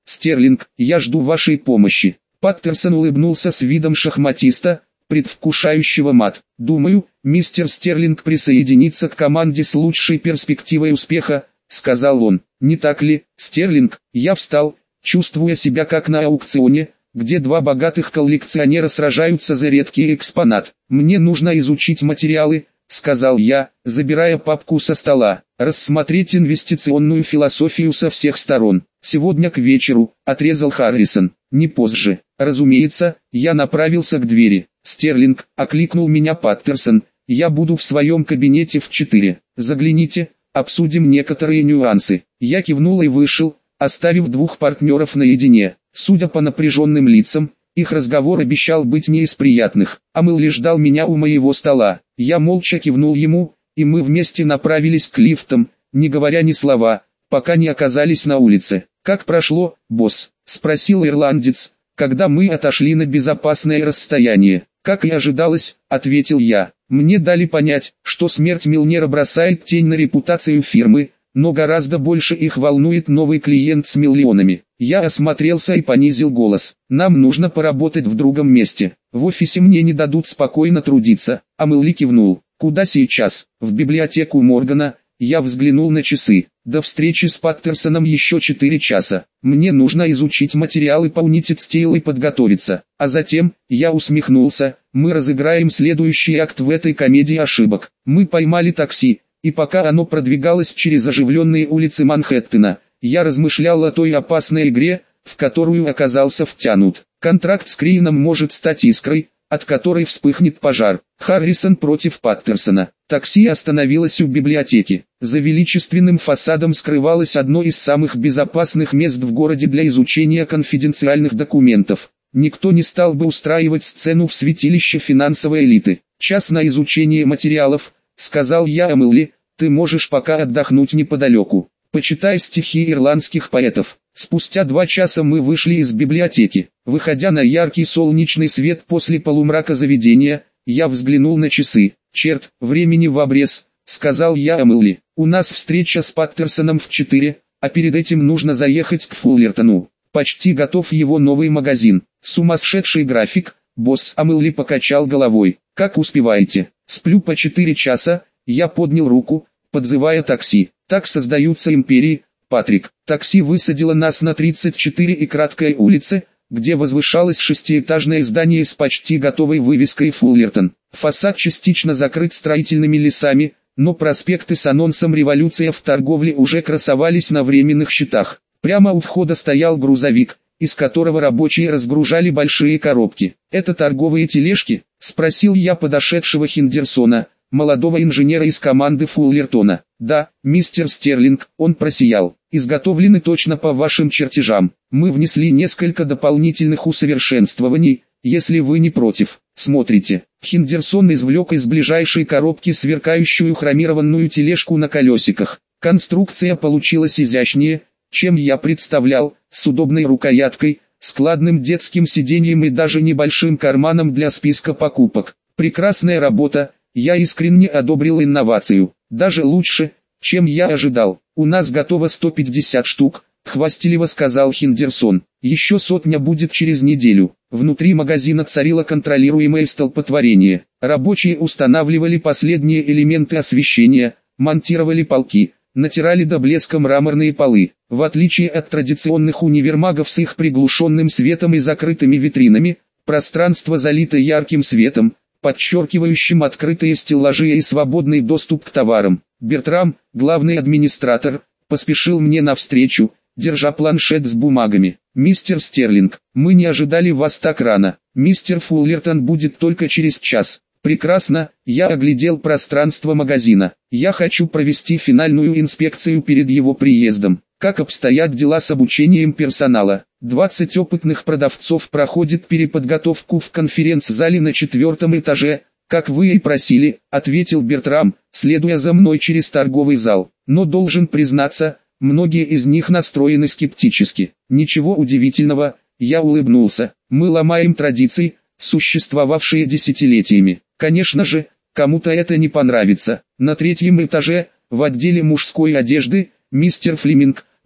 Стерлинг, я жду вашей помощи. Паттерсон улыбнулся с видом шахматиста, предвкушающего мат. Думаю, мистер Стерлинг присоединится к команде с лучшей перспективой успеха, сказал он. Не так ли, Стерлинг? Я встал, чувствуя себя как на аукционе, где два богатых коллекционера сражаются за редкий экспонат. Мне нужно изучить материалы, сказал я, забирая папку со стола, рассмотреть инвестиционную философию со всех сторон. Сегодня к вечеру, отрезал Харрисон, не позже. Разумеется, я направился к двери. Стерлинг, окликнул меня Паттерсон, я буду в своем кабинете в четыре. Загляните, обсудим некоторые нюансы. Я кивнул и вышел, оставив двух партнеров наедине. Судя по напряженным лицам, их разговор обещал быть не из приятных. Амелли ждал меня у моего стола. Я молча кивнул ему, и мы вместе направились к лифтам, не говоря ни слова, пока не оказались на улице. «Как прошло, босс?» – спросил ирландец, когда мы отошли на безопасное расстояние. «Как и ожидалось», – ответил я. «Мне дали понять, что смерть Милнера бросает тень на репутацию фирмы, но гораздо больше их волнует новый клиент с миллионами». Я осмотрелся и понизил голос. «Нам нужно поработать в другом месте. В офисе мне не дадут спокойно трудиться». Амелли кивнул. «Куда сейчас?» «В библиотеку Моргана». Я взглянул на часы. До встречи с Паттерсоном еще четыре часа. Мне нужно изучить материалы по United Steel и подготовиться. А затем, я усмехнулся, мы разыграем следующий акт в этой комедии ошибок. Мы поймали такси, и пока оно продвигалось через оживленные улицы Манхэттена, я размышлял о той опасной игре, в которую оказался втянут. Контракт с Криином может стать искрой, от которой вспыхнет пожар. Харрисон против Паттерсона. Такси остановилось у библиотеки. За величественным фасадом скрывалось одно из самых безопасных мест в городе для изучения конфиденциальных документов. Никто не стал бы устраивать сцену в святилище финансовой элиты. «Час на изучение материалов», — сказал я Амелли, — «ты можешь пока отдохнуть неподалеку. Почитай стихи ирландских поэтов». Спустя два часа мы вышли из библиотеки. Выходя на яркий солнечный свет после полумрака заведения, я взглянул на часы. «Черт, времени в обрез», — сказал я Амелли. «У нас встреча с Паттерсоном в четыре, а перед этим нужно заехать к Фуллертону. Почти готов его новый магазин». «Сумасшедший график», — босс. Амелли покачал головой. «Как успеваете?» «Сплю по четыре часа», — я поднял руку, подзывая такси. «Так создаются империи». Патрик. Такси высадило нас на тридцать четыре и краткой улице, где возвышалось шестиэтажное здание с почти готовой вывеской «Фуллертон». Фасад частично закрыт строительными лесами, но проспекты с анонсом «Революция в торговле» уже красовались на временных щитах. Прямо у входа стоял грузовик, из которого рабочие разгружали большие коробки. «Это торговые тележки?» – спросил я подошедшего Хендерсона, молодого инженера из команды Фуллертона. «Да, мистер Стерлинг», он просиял. «Изготовлены точно по вашим чертежам. Мы внесли несколько дополнительных усовершенствований, если вы не против. Смотрите». Хендерсон извлек из ближайшей коробки сверкающую хромированную тележку на колесиках. Конструкция получилась изящнее, чем я представлял, с удобной рукояткой, складным детским сиденьем и даже небольшим карманом для списка покупок. Прекрасная работа. Я искренне одобрил инновацию, даже лучше, чем я ожидал. «У нас готово сто пятьдесят штук», — хвастливо сказал Хендерсон. «Еще сотня будет через неделю». Внутри магазина царило контролируемое столпотворение. Рабочие устанавливали последние элементы освещения, монтировали полки, натирали до блеска мраморные полы. В отличие от традиционных универмагов с их приглушенным светом и закрытыми витринами, пространство залито ярким светом, подчеркивающим открытые стеллажи и свободный доступ к товарам. Бертрам, главный администратор, поспешил мне навстречу, держа планшет с бумагами. «Мистер Стерлинг, мы не ожидали вас так рано. Мистер Фуллертон будет только через час». «Прекрасно», я оглядел пространство магазина. «Я хочу провести финальную инспекцию перед его приездом». «Как обстоят дела с обучением персонала?» двадцать опытных продавцов проходят переподготовку в конференц-зале на четвертом этаже, как вы и просили, ответил Бертрам, следуя за мной через торговый зал. Но должен признаться, многие из них настроены скептически. Ничего удивительного, я улыбнулся. Мы ломаем традиции, существовавшие десятилетиями. Конечно же, кому-то это не понравится. На третьем этаже, в отделе мужской одежды, мистер Флеминг,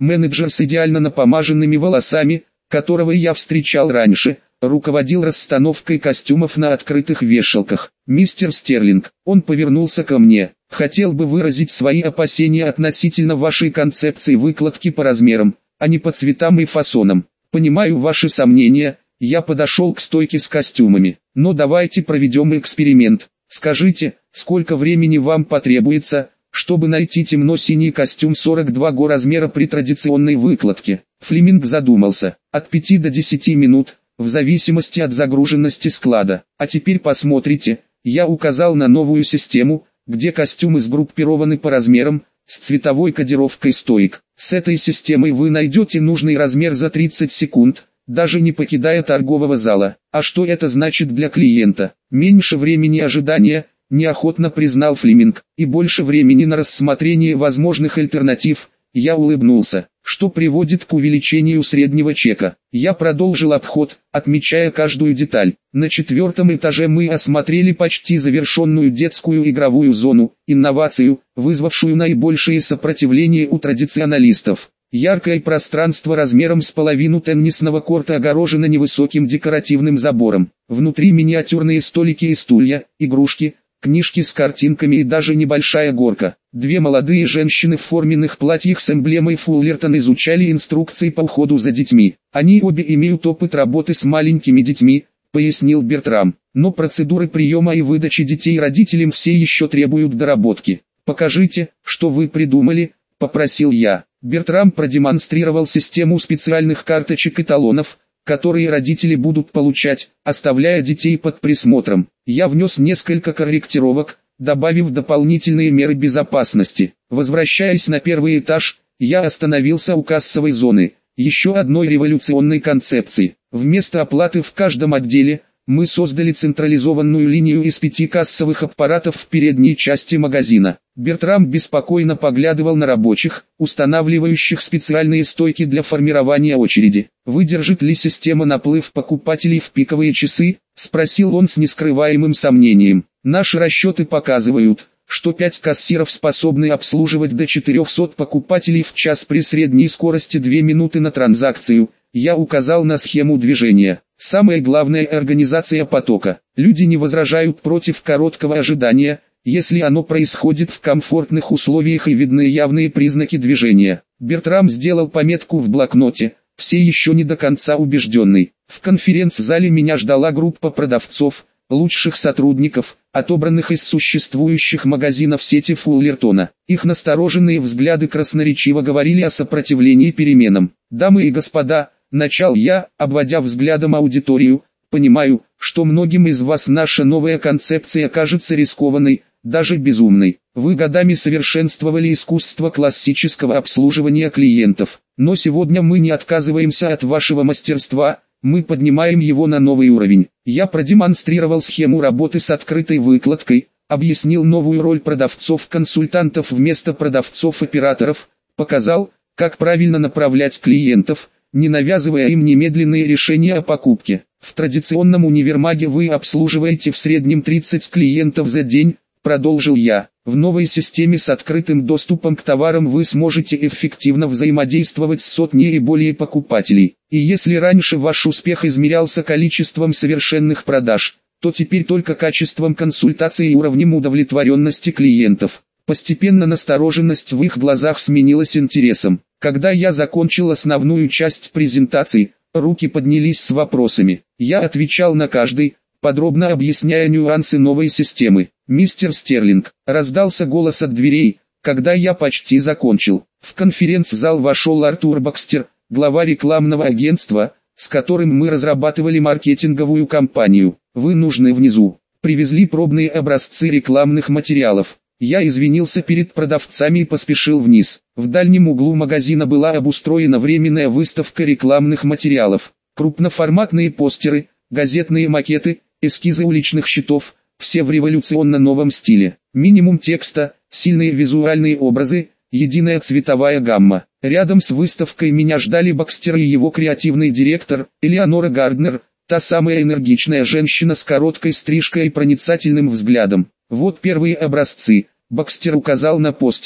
Менеджер с идеально напомаженными волосами, которого я встречал раньше, руководил расстановкой костюмов на открытых вешалках. «Мистер Стерлинг», он повернулся ко мне, «хотел бы выразить свои опасения относительно вашей концепции выкладки по размерам, а не по цветам и фасонам. Понимаю ваши сомнения». Я подошел к стойке с костюмами. «Но давайте проведем эксперимент. Скажите, сколько времени вам потребуется, чтобы найти темно-синий костюм сорок два го размера при традиционной выкладке?» Флеминг задумался. «От пяти до десяти минут, в зависимости от загруженности склада. А теперь посмотрите». Я указал на новую систему, где костюмы сгруппированы по размерам, с цветовой кодировкой стоек. С этой системой вы найдете нужный размер за тридцать секунд, даже не покидая торгового зала. А что это значит для клиента? Меньше времени ожидания, неохотно признал Флеминг, и больше времени на рассмотрение возможных альтернатив. Я улыбнулся, что приводит к увеличению среднего чека. Я продолжил обход, отмечая каждую деталь. На четвертом этаже мы осмотрели почти завершенную детскую игровую зону, инновацию, вызвавшую наибольшее сопротивление у традиционалистов. Яркое пространство размером с половину теннисного корта огорожено невысоким декоративным забором. Внутри миниатюрные столики и стулья, игрушки, книжки с картинками и даже небольшая горка. Две молодые женщины в форменных платьях с эмблемой Фуллертон изучали инструкции по уходу за детьми. «Они обе имеют опыт работы с маленькими детьми», — пояснил Бертрам. «Но процедуры приема и выдачи детей родителям все еще требуют доработки. Покажите, что вы придумали», — попросил я. Бертрам продемонстрировал систему специальных карточек и талонов, которые родители будут получать, оставляя детей под присмотром. Я внес несколько корректировок, добавив дополнительные меры безопасности. Возвращаясь на первый этаж, я остановился у кассовой зоны, еще одной революционной концепции. Вместо оплаты в каждом отделе, мы создали централизованную линию из пяти кассовых аппаратов в передней части магазина. Бертрам беспокойно поглядывал на рабочих, устанавливающих специальные стойки для формирования очереди. «Выдержит ли система наплыв покупателей в пиковые часы?» – спросил он с нескрываемым сомнением. «Наши расчеты показывают, что пять кассиров способны обслуживать до четырехсот покупателей в час при средней скорости две минуты на транзакцию». Я указал на схему движения. Самое главное – организация потока. Люди не возражают против короткого ожидания, если оно происходит в комфортных условиях и видны явные признаки движения. Бертрам сделал пометку в блокноте, все еще не до конца убежденный. В конференц-зале меня ждала группа продавцов, лучших сотрудников, отобранных из существующих магазинов сети Фуллертона. Их настороженные взгляды красноречиво говорили о сопротивлении переменам. «Дамы и господа», — начал я, обводя взглядом аудиторию, «понимаю, что многим из вас наша новая концепция кажется рискованной, даже безумной. Вы годами совершенствовали искусство классического обслуживания клиентов, но сегодня мы не отказываемся от вашего мастерства, мы поднимаем его на новый уровень». Я продемонстрировал схему работы с открытой выкладкой, объяснил новую роль продавцов-консультантов вместо продавцов-операторов, показал, как правильно направлять клиентов, не навязывая им немедленные решения о покупке. В традиционном универмаге вы обслуживаете в среднем тридцать клиентов за день, продолжил я. В новой системе с открытым доступом к товарам вы сможете эффективно взаимодействовать с сотней и более покупателей. И если раньше ваш успех измерялся количеством совершенных продаж, то теперь только качеством консультации и уровнем удовлетворенности клиентов. Постепенно настороженность в их глазах сменилась интересом. Когда я закончил основную часть презентации, руки поднялись с вопросами. Я отвечал на каждый, подробно объясняя нюансы новой системы. «Мистер Стерлинг», — раздался голос от дверей, когда я почти закончил. В конференц-зал вошел Артур Бакстер, глава рекламного агентства, с которым мы разрабатывали маркетинговую кампанию. «Вы нужны внизу». Привезли пробные образцы рекламных материалов. Я извинился перед продавцами и поспешил вниз. В дальнем углу магазина была обустроена временная выставка рекламных материалов. Крупноформатные постеры, газетные макеты, эскизы уличных щитов, все в революционно новом стиле. Минимум текста, сильные визуальные образы, единая цветовая гамма. Рядом с выставкой меня ждали Бакстер и его креативный директор, Элеонора Гарднер, та самая энергичная женщина с короткой стрижкой и проницательным взглядом. «Вот первые образцы», — Бакстер указал на постеры.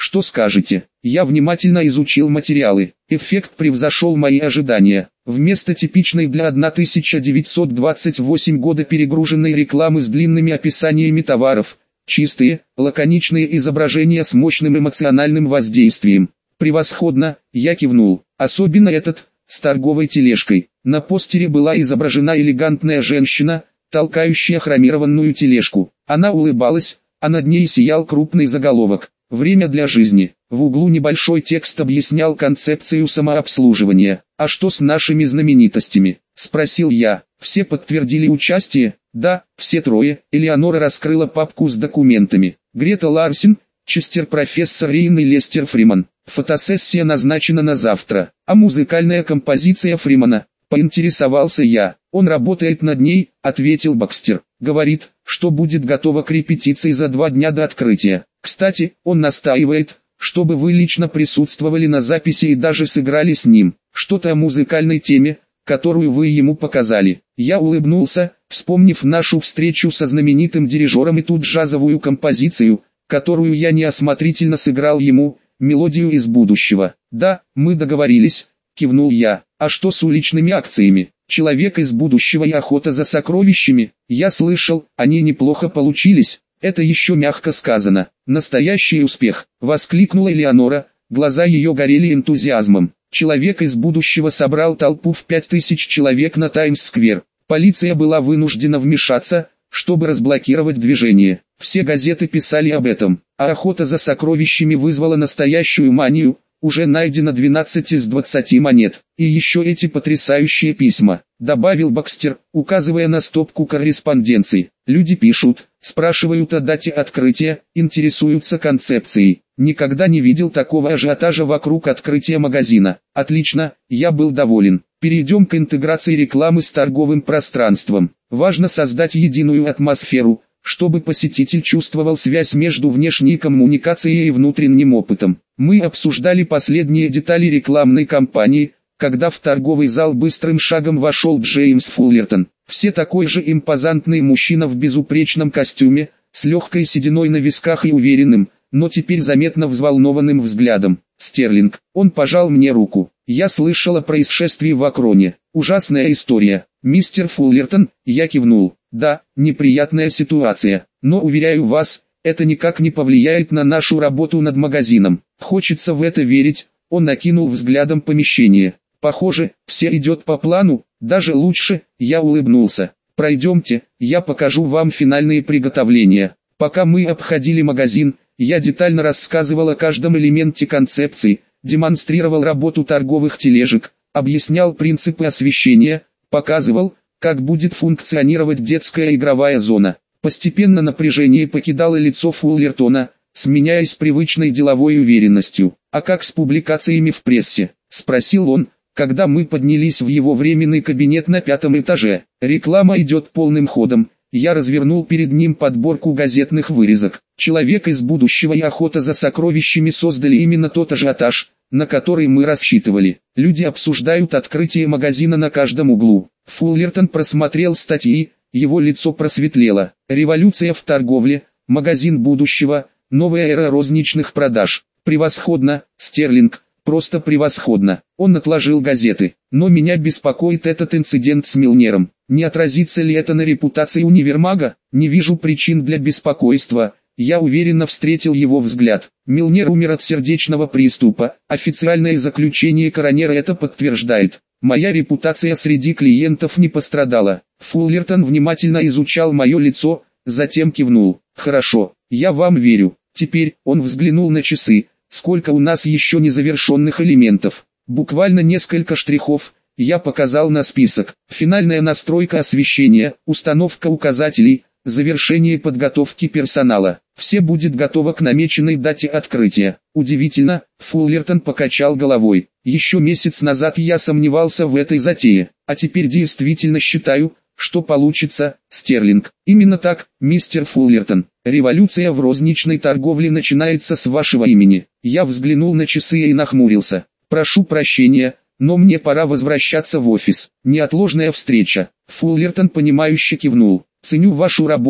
Что скажете? Я внимательно изучил материалы. Эффект превзошел мои ожидания. Вместо типичной для тысяча девятьсот двадцать восьмого года перегруженной рекламы с длинными описаниями товаров, чистые, лаконичные изображения с мощным эмоциональным воздействием. Превосходно, я кивнул. Особенно этот, с торговой тележкой. На постере была изображена элегантная женщина, толкающая хромированную тележку. Она улыбалась, а над ней сиял крупный заголовок «Время для жизни». В углу небольшой текст объяснял концепцию самообслуживания. «А что с нашими знаменитостями?» – спросил я. Все подтвердили участие? Да, все трое. Элеонора раскрыла папку с документами. Грета Ларсен, Честер профессор Рейн и Лестер Фриман. Фотосессия назначена на завтра. А музыкальная композиция Фримана? Поинтересовался я. Он работает над ней, ответил Бакстер. Говорит, что будет готова к репетиции за два дня до открытия. Кстати, он настаивает, чтобы вы лично присутствовали на записи и даже сыграли с ним. Что-то о музыкальной теме, которую вы ему показали. Я улыбнулся, вспомнив нашу встречу со знаменитым дирижером и ту джазовую композицию, которую я неосмотрительно сыграл ему, мелодию из будущего. Да, мы договорились, кивнул я. А что с уличными акциями? Человек из будущего и охота за сокровищами? Я слышал, они неплохо получились. Это еще мягко сказано. Настоящий успех, воскликнула Элеонора, глаза ее горели энтузиазмом. Человек из будущего собрал толпу в пять тысяч человек на Таймс-сквер. Полиция была вынуждена вмешаться, чтобы разблокировать движение. Все газеты писали об этом, а охота за сокровищами вызвала настоящую манию. Уже найдено двенадцать из двадцати монет. И еще эти потрясающие письма, добавил Бакстер, указывая на стопку корреспонденций. Люди пишут, спрашивают о дате открытия, интересуются концепцией. Никогда не видел такого ажиотажа вокруг открытия магазина. Отлично, я был доволен. Перейдем к интеграции рекламы с торговым пространством. Важно создать единую атмосферу, чтобы посетитель чувствовал связь между внешней коммуникацией и внутренним опытом. Мы обсуждали последние детали рекламной кампании, когда в торговый зал быстрым шагом вошел Джеймс Фуллертон. Все такой же импозантный мужчина в безупречном костюме, с легкой сединой на висках и уверенным, но теперь заметно взволнованным взглядом. Стерлинг. Он пожал мне руку. Я слышал о происшествии в Акроне. Ужасная история. Мистер Фуллертон, я кивнул. Да, неприятная ситуация, но уверяю вас, это никак не повлияет на нашу работу над магазином. Хочется в это верить. Он накинул взглядом помещение. Похоже, все идет по плану, даже лучше. Я улыбнулся. Пройдемте, я покажу вам финальные приготовления. Пока мы обходили магазин, я детально рассказывал о каждом элементе концепции, демонстрировал работу торговых тележек, объяснял принципы освещения, показывал, как будет функционировать детская игровая зона. Постепенно напряжение покидало лицо Фуллертона, сменяясь привычной деловой уверенностью. «А как с публикациями в прессе?» – спросил он, когда мы поднялись в его временный кабинет на пятом этаже. «Реклама идет полным ходом». Я развернул перед ним подборку газетных вырезок. «Человек из будущего» и «Охота за сокровищами» создали именно тот ажиотаж, на который мы рассчитывали. Люди обсуждают открытие магазина на каждом углу. Фуллертон просмотрел статьи, его лицо просветлело. «Революция в торговле», «Магазин будущего», «Новая эра розничных продаж». Превосходно, Стерлинг, просто превосходно. Он отложил газеты. Но меня беспокоит этот инцидент с Милнером. Не отразится ли это на репутации универмага? Не вижу причин для беспокойства. Я уверенно встретил его взгляд. Милнер умер от сердечного приступа. Официальное заключение коронера это подтверждает. Моя репутация среди клиентов не пострадала. Фуллертон внимательно изучал мое лицо, затем кивнул. Хорошо, я вам верю. Теперь он взглянул на часы. Сколько у нас еще незавершенных элементов? Буквально несколько штрихов. Я показал на список. Финальная настройка освещения, установка указателей, завершение подготовки персонала. Все будет готово к намеченной дате открытия. Удивительно, Фуллертон покачал головой. Еще месяц назад я сомневался в этой затее, а теперь действительно считаю, что получится, Стерлинг. Именно так, мистер Фуллертон. Революция в розничной торговле начинается с вашего имени. Я взглянул на часы и нахмурился. Прошу прощения, но мне пора возвращаться в офис. Неотложная встреча. Фуллертон понимающе кивнул. Ценю вашу работу,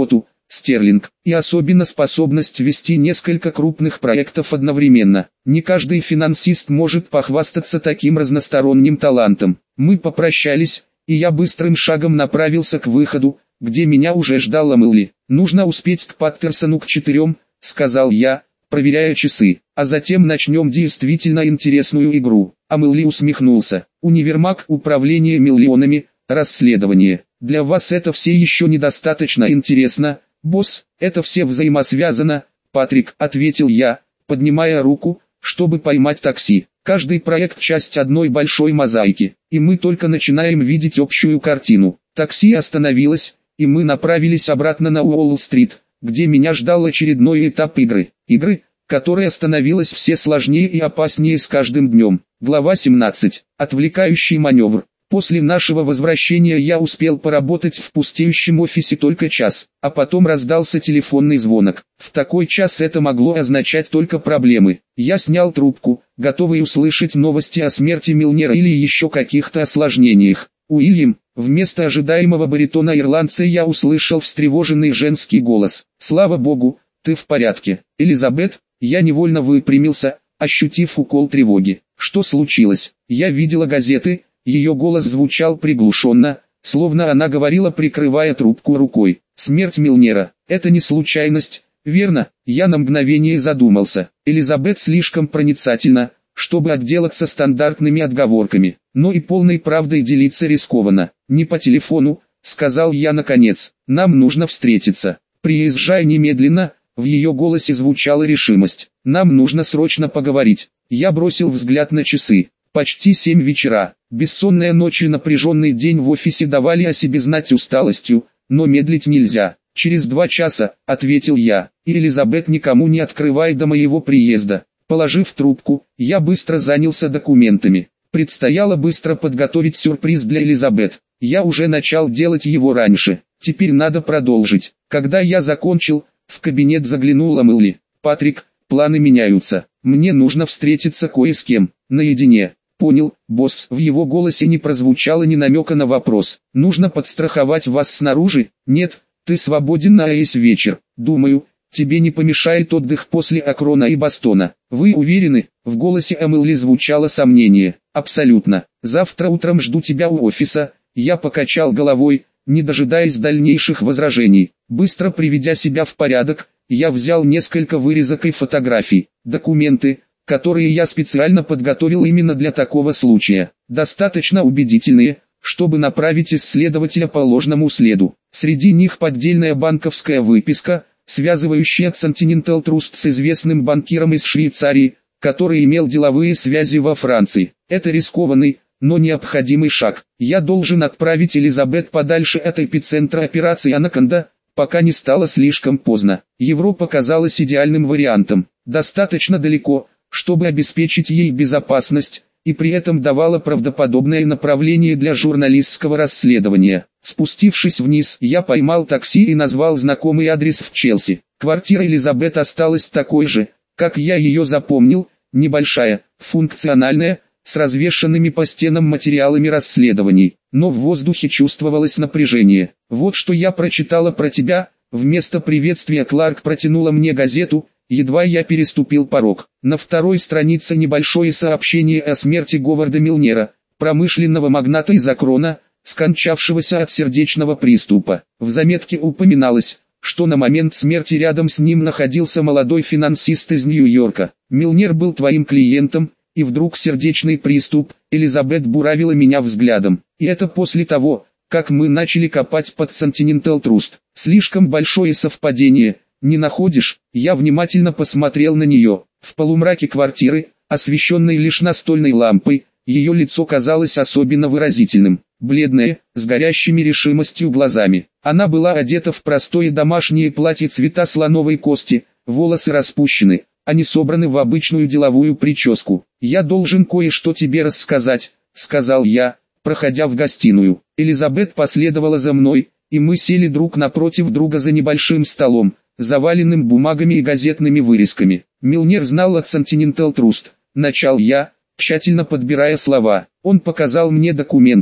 стерлинг, и особенно способность вести несколько крупных проектов одновременно. Не каждый финансист может похвастаться таким разносторонним талантом. Мы попрощались, и я быстрым шагом направился к выходу, где меня уже ждала Мэлли. «Нужно успеть к Паттерсону к четырем», — сказал я, проверяя часы, «а затем начнем действительно интересную игру». А Мэлли усмехнулся. «Универмаг, управление миллионами, расследование. Для вас это все еще недостаточно интересно, босс, это все взаимосвязано, Патрик», — ответил я, поднимая руку, чтобы поймать такси. «Каждый проект — часть одной большой мозаики, и мы только начинаем видеть общую картину». Такси остановилось, и мы направились обратно на Уолл-стрит, где меня ждал очередной этап игры. Игры, которая становилась все сложнее и опаснее с каждым днем. Глава семнадцать. Отвлекающий маневр. После нашего возвращения я успел поработать в пустеющем офисе только час, а потом раздался телефонный звонок. В такой час это могло означать только проблемы. Я снял трубку, готовый услышать новости о смерти Милнера или еще каких-то осложнениях. «Уильям», вместо ожидаемого баритона ирландца я услышал встревоженный женский голос. «Слава богу, ты в порядке, Элизабет?» Я невольно выпрямился, ощутив укол тревоги. «Что случилось?» Я видела газеты. Ее голос звучал приглушенно, словно она говорила, прикрывая трубку рукой. «Смерть Милнера – это не случайность, верно?» Я на мгновение задумался. Элизабет слишком проницательна, чтобы отделаться стандартными отговорками, но и полной правдой делиться рискованно. «Не по телефону», – сказал я наконец. «Нам нужно встретиться. Приезжай немедленно». В ее голосе звучала решимость. «Нам нужно срочно поговорить». Я бросил взгляд на часы. Почти семь вечера. Бессонная ночь и напряженный день в офисе давали о себе знать усталостью, но медлить нельзя. «Через два часа», — ответил я, — «и Элизабет никому не открывай до моего приезда». Положив трубку, я быстро занялся документами. Предстояло быстро подготовить сюрприз для Элизабет. Я уже начал делать его раньше. Теперь надо продолжить. Когда я закончил, в кабинет заглянула Мэлли. «Патрик, планы меняются. Мне нужно встретиться кое с кем, наедине». «Понял, босс». В его голосе не прозвучало ни намека на вопрос. «Нужно подстраховать вас снаружи?» «Нет, ты свободен на весь вечер. Думаю, тебе не помешает отдых после Акрона и Бостона». «Вы уверены?» В голосе Эмили звучало сомнение. «Абсолютно. Завтра утром жду тебя у офиса». Я покачал головой, не дожидаясь дальнейших возражений. Быстро приведя себя в порядок, я взял несколько вырезок и фотографий. Документы, которые я специально подготовил именно для такого случая, достаточно убедительные, чтобы направить исследователя по ложному следу. Среди них поддельная банковская выписка, связывающая Continental Trust с известным банкиром из Швейцарии, который имел деловые связи во Франции. Это рискованный, но необходимый шаг. Я должен отправить Элизабет подальше от эпицентра операции «Анаконда», пока не стало слишком поздно. Европа казалась идеальным вариантом, достаточно далеко, чтобы обеспечить ей безопасность, и при этом давала правдоподобное направление для журналистского расследования. Спустившись вниз, я поймал такси и назвал знакомый адрес в Челси. Квартира Элизабет осталась такой же, как я ее запомнил, небольшая, функциональная, с развешанными по стенам материалами расследований, но в воздухе чувствовалось напряжение. «Вот что я прочитала про тебя», вместо приветствия Кларк протянула мне газету, едва я переступил порог. На второй странице небольшое сообщение о смерти Говарда Милнера, промышленного магната из Акрона, скончавшегося от сердечного приступа. В заметке упоминалось, что на момент смерти рядом с ним находился молодой финансист из Нью-Йорка. «Милнер был твоим клиентом, и вдруг сердечный приступ». Элизабет буравила меня взглядом. «И это после того, как мы начали копать под Continental Trust. Слишком большое совпадение, не находишь?» Я внимательно посмотрел на нее. В полумраке квартиры, освещенной лишь настольной лампой, ее лицо казалось особенно выразительным. Бледная, с горящими решимостью глазами. Она была одета в простое домашнее платье цвета слоновой кости, волосы распущены, они собраны в обычную деловую прическу. «Я должен кое-что тебе рассказать», — сказал я, проходя в гостиную. Элизабет последовала за мной, и мы сели друг напротив друга за небольшим столом, заваленным бумагами и газетными вырезками. «Милнер знал о Continental Trust», — начал я, тщательно подбирая слова. Он показал мне документы,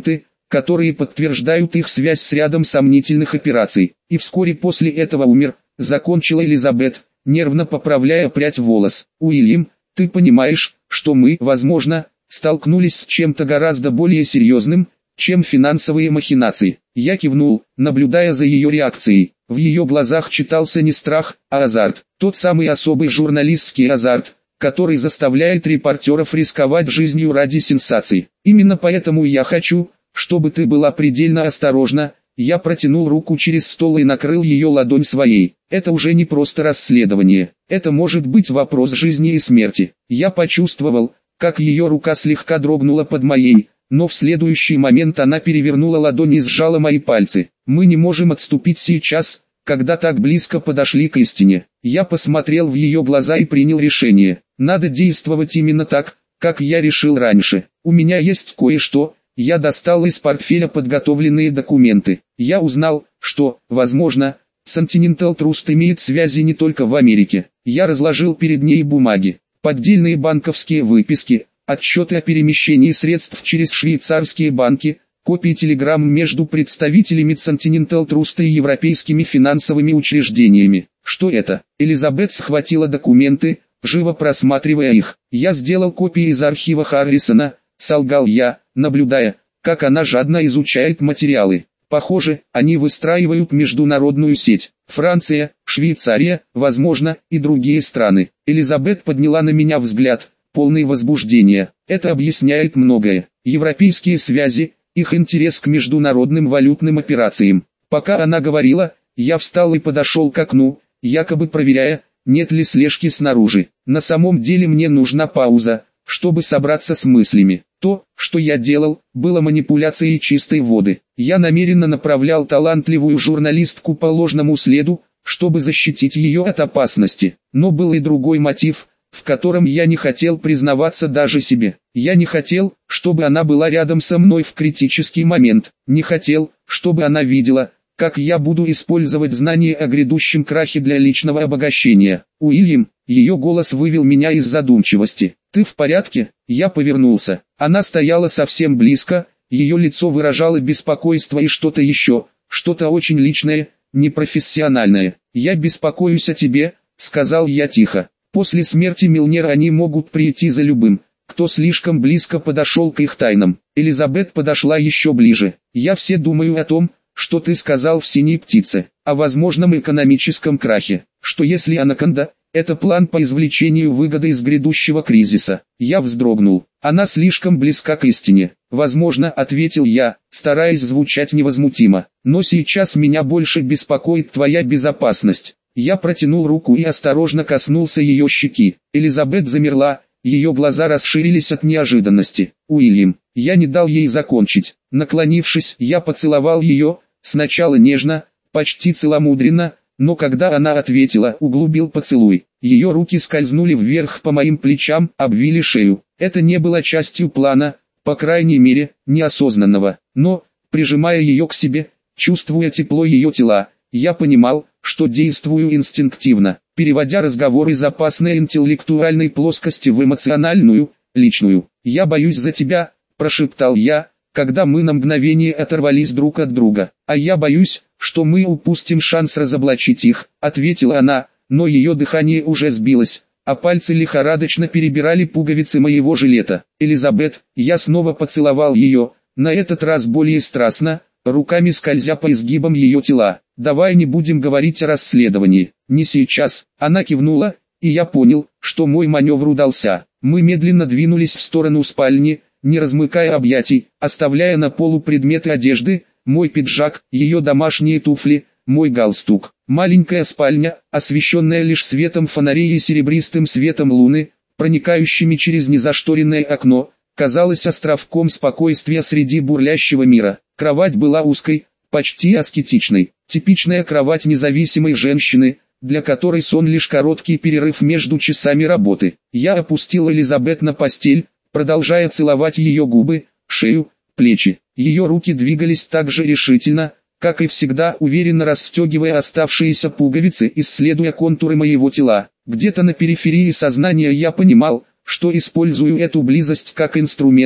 которые подтверждают их связь с рядом сомнительных операций. И вскоре после этого умер, закончила Элизабет, нервно поправляя прядь волос. Уильям, ты понимаешь, что мы, возможно, столкнулись с чем-то гораздо более серьезным, чем финансовые махинации. Я кивнул, наблюдая за ее реакцией. В ее глазах читался не страх, а азарт. Тот самый особый журналистский азарт, который заставляет репортеров рисковать жизнью ради сенсаций. Именно поэтому я хочу, чтобы ты была предельно осторожна. Я протянул руку через стол и накрыл ее ладонь своей. Это уже не просто расследование. Это может быть вопрос жизни и смерти. Я почувствовал, как ее рука слегка дрогнула под моей, но в следующий момент она перевернула ладонь и сжала мои пальцы. Мы не можем отступить сейчас, когда так близко подошли к истине. Я посмотрел в ее глаза и принял решение. Надо действовать именно так, как я решил раньше. У меня есть кое-что. Я достал из портфеля подготовленные документы. Я узнал, что, возможно, Continental Trust имеет связи не только в Америке. Я разложил перед ней бумаги, поддельные банковские выписки, отчеты о перемещении средств через швейцарские банки, копии телеграмм между представителями Continental Trust и европейскими финансовыми учреждениями. Что это? Элизабет схватила документы, живо просматривая их. Я сделал копии из архива Харрисона, солгал я, наблюдая, как она жадно изучает материалы. Похоже, они выстраивают международную сеть. Франция, Швейцария, возможно, и другие страны. Элизабет подняла на меня взгляд, полный возбуждения. Это объясняет многое. Европейские связи, их интерес к международным валютным операциям. Пока она говорила, я встал и подошел к окну, якобы проверяя, нет ли слежки снаружи. На самом деле мне нужна пауза, чтобы собраться с мыслями. То, что я делал, было манипуляцией чистой воды. Я намеренно направлял талантливую журналистку по ложному следу, чтобы защитить ее от опасности. Но был и другой мотив, в котором я не хотел признаваться даже себе. Я не хотел, чтобы она была рядом со мной в критический момент. Не хотел, чтобы она видела, как я буду использовать знания о грядущем крахе для личного обогащения. Уильям, ее голос вывел меня из задумчивости. «Ты в порядке?» Я повернулся. Она стояла совсем близко, ее лицо выражало беспокойство и что-то еще, что-то очень личное, непрофессиональное. «Я беспокоюсь о тебе», — сказал я тихо. «После смерти Милнера они могут прийти за любым, кто слишком близко подошел к их тайнам». Элизабет подошла еще ближе. «Я все думаю о том, что ты сказал в «Синей птице», о возможном экономическом крахе. Что если Анаконда — это план по извлечению выгоды из грядущего кризиса?» Я вздрогнул. «Она слишком близка к истине». «Возможно», — ответил я, стараясь звучать невозмутимо. «Но сейчас меня больше беспокоит твоя безопасность». Я протянул руку и осторожно коснулся ее щеки. Элизабет замерла, ее глаза расширились от неожиданности. «Уильям». Я не дал ей закончить. Наклонившись, я поцеловал ее, сначала нежно, почти целомудренно, но когда она ответила, углубил поцелуй. Ее руки скользнули вверх по моим плечам, обвили шею. Это не было частью плана, по крайней мере, неосознанного. Но, прижимая ее к себе, чувствуя тепло ее тела, я понимал, что действую инстинктивно, переводя разговор из опасной интеллектуальной плоскости в эмоциональную, личную. «Я боюсь за тебя», — прошептал я, когда мы на мгновение оторвались друг от друга. «А я боюсь, что мы упустим шанс разоблачить их», — ответила она, но ее дыхание уже сбилось, а пальцы лихорадочно перебирали пуговицы моего жилета. «Элизабет», я снова поцеловал ее, на этот раз более страстно, руками скользя по изгибам ее тела. «Давай не будем говорить о расследовании». «Не сейчас». Она кивнула, и я понял, что мой маневр удался. Мы медленно двинулись в сторону спальни, не размыкая объятий, оставляя на полу предметы одежды, мой пиджак, ее домашние туфли, мой галстук. Маленькая спальня, освещенная лишь светом фонарей и серебристым светом луны, проникающими через незашторенное окно, казалась островком спокойствия среди бурлящего мира. Кровать была узкой, почти аскетичной, типичная кровать независимой женщины, для которой сон лишь короткий перерыв между часами работы. Я опустил Элизабет на постель, продолжая целовать ее губы, шею, плечи. Ее руки двигались так же решительно, как и всегда, уверенно расстегивая оставшиеся пуговицы, исследуя контуры моего тела. Где-то на периферии сознания я понимал, что использую эту близость как инструмент,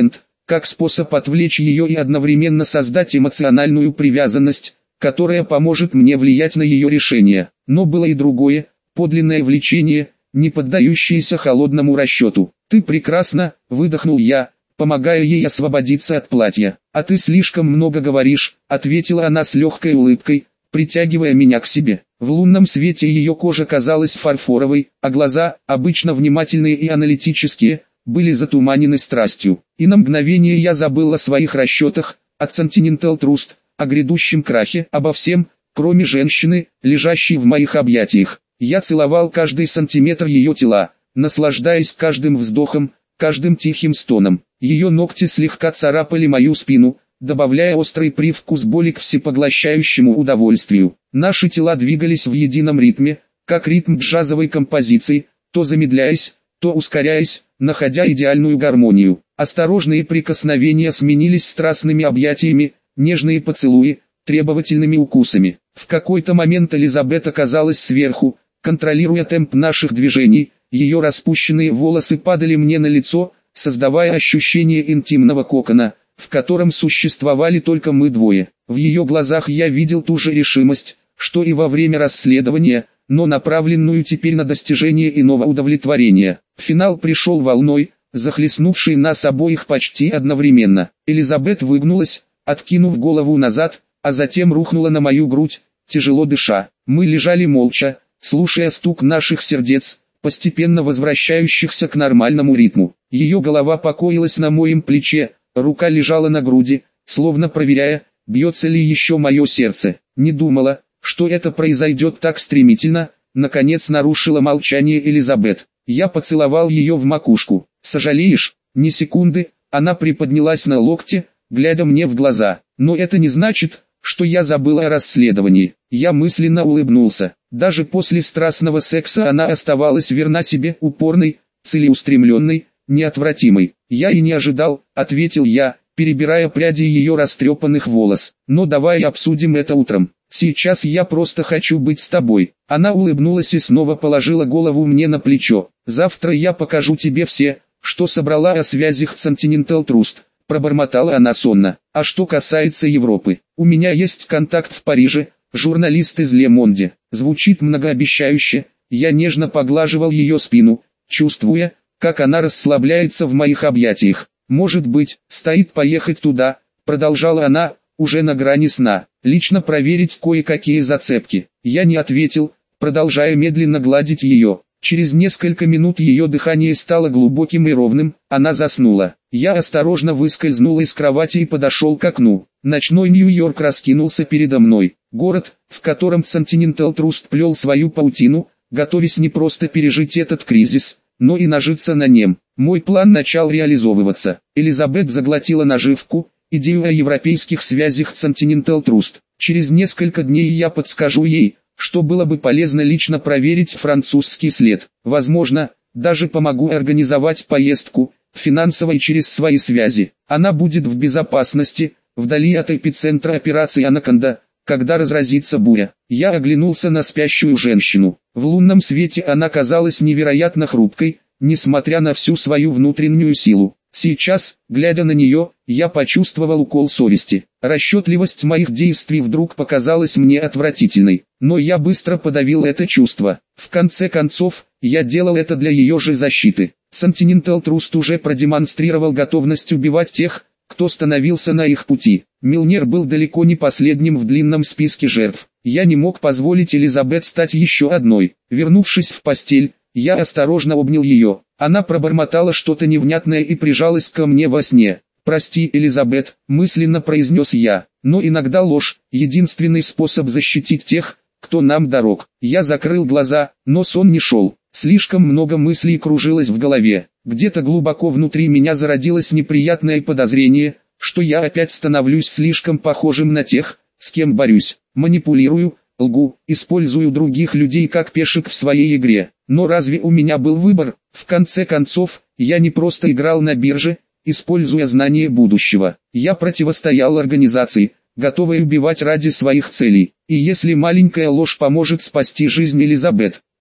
как способ отвлечь ее и одновременно создать эмоциональную привязанность, которая поможет мне влиять на ее решение. Но было и другое, подлинное влечение, не поддающееся холодному расчету. «Ты прекрасна», — выдохнул я, помогая ей освободиться от платья. «А ты слишком много говоришь», — ответила она с легкой улыбкой, притягивая меня к себе. В лунном свете ее кожа казалась фарфоровой, а глаза, обычно внимательные и аналитические, были затуманены страстью. И на мгновение я забыл о своих расчетах, о Continental Trust, о грядущем крахе, обо всем, кроме женщины, лежащей в моих объятиях. Я целовал каждый сантиметр ее тела, наслаждаясь каждым вздохом, каждым тихим стоном. Ее ногти слегка царапали мою спину, добавляя острый привкус боли к всепоглощающему удовольствию. Наши тела двигались в едином ритме, как ритм джазовой композиции, то замедляясь, то ускоряясь, находя идеальную гармонию. Осторожные прикосновения сменились страстными объятиями, нежные поцелуи, требовательными укусами. В какой-то момент Элизабет оказалась сверху, контролируя темп наших движений, ее распущенные волосы падали мне на лицо, создавая ощущение интимного кокона, в котором существовали только мы двое. В ее глазах я видел ту же решимость, что и во время расследования, но направленную теперь на достижение иного удовлетворения. Финал пришел волной, захлестнувшей нас обоих почти одновременно. Элизабет выгнулась, откинув голову назад, а затем рухнула на мою грудь, тяжело дыша. Мы лежали молча, слушая стук наших сердец, постепенно возвращающихся к нормальному ритму. Ее голова покоилась на моем плече, рука лежала на груди, словно проверяя, бьется ли еще мое сердце. Не думала, что это произойдет так стремительно, наконец нарушила молчание Элизабет. Я поцеловал ее в макушку. «Сожалеешь?» Ни секунды, она приподнялась на локте, глядя мне в глаза. «Но это не значит, что я забыл о расследовании». Я мысленно улыбнулся. Даже после страстного секса она оставалась верна себе, упорной, целеустремленной, неотвратимой. «Я и не ожидал», — ответил я, перебирая пряди ее растрепанных волос. «Но давай обсудим это утром. Сейчас я просто хочу быть с тобой». Она улыбнулась и снова положила голову мне на плечо. «Завтра я покажу тебе все, что собрала о связях Continental Trust», — пробормотала она сонно. «А что касается Европы, у меня есть контакт в Париже, журналист из Le Monde». Звучит многообещающе, я нежно поглаживал ее спину, чувствуя, как она расслабляется в моих объятиях. «Может быть, стоит поехать туда», — продолжала она, уже на грани сна, «лично проверить кое-какие зацепки». Я не ответил, продолжая медленно гладить ее. Через несколько минут ее дыхание стало глубоким и ровным, она заснула. Я осторожно выскользнул из кровати и подошел к окну. Ночной Нью-Йорк раскинулся передо мной. Город, в котором Continental Trust плел свою паутину, готовясь не просто пережить этот кризис, но и нажиться на нем. Мой план начал реализовываться. Элизабет заглотила наживку, идею о европейских связях Continental Trust. Через несколько дней я подскажу ей, что было бы полезно лично проверить французский след. Возможно, даже помогу организовать поездку, финансовой через свои связи. Она будет в безопасности, вдали от эпицентра операции «Анаконда», когда разразится буря. Я оглянулся на спящую женщину. В лунном свете она казалась невероятно хрупкой, несмотря на всю свою внутреннюю силу. Сейчас, глядя на нее, я почувствовал укол совести. Расчетливость моих действий вдруг показалась мне отвратительной, но я быстро подавил это чувство. В конце концов, я делал это для ее же защиты. Continental Trust уже продемонстрировал готовность убивать тех, кто становился на их пути. Милнер был далеко не последним в длинном списке жертв. Я не мог позволить Элизабет стать еще одной. Вернувшись в постель, я осторожно обнял ее. Она пробормотала что-то невнятное и прижалась ко мне во сне. «Прости, Элизабет», — мысленно произнес я, — «но иногда ложь — единственный способ защитить тех, кто нам дорог». Я закрыл глаза, но сон не шел. Слишком много мыслей кружилось в голове. Где-то глубоко внутри меня зародилось неприятное подозрение, что я опять становлюсь слишком похожим на тех, с кем борюсь. Манипулирую, лгу, использую других людей как пешек в своей игре. Но разве у меня был выбор? В конце концов, я не просто играл на бирже, используя знания будущего. Я противостоял организации, готовой убивать ради своих целей. И если маленькая ложь поможет спасти жизнь Элизабет,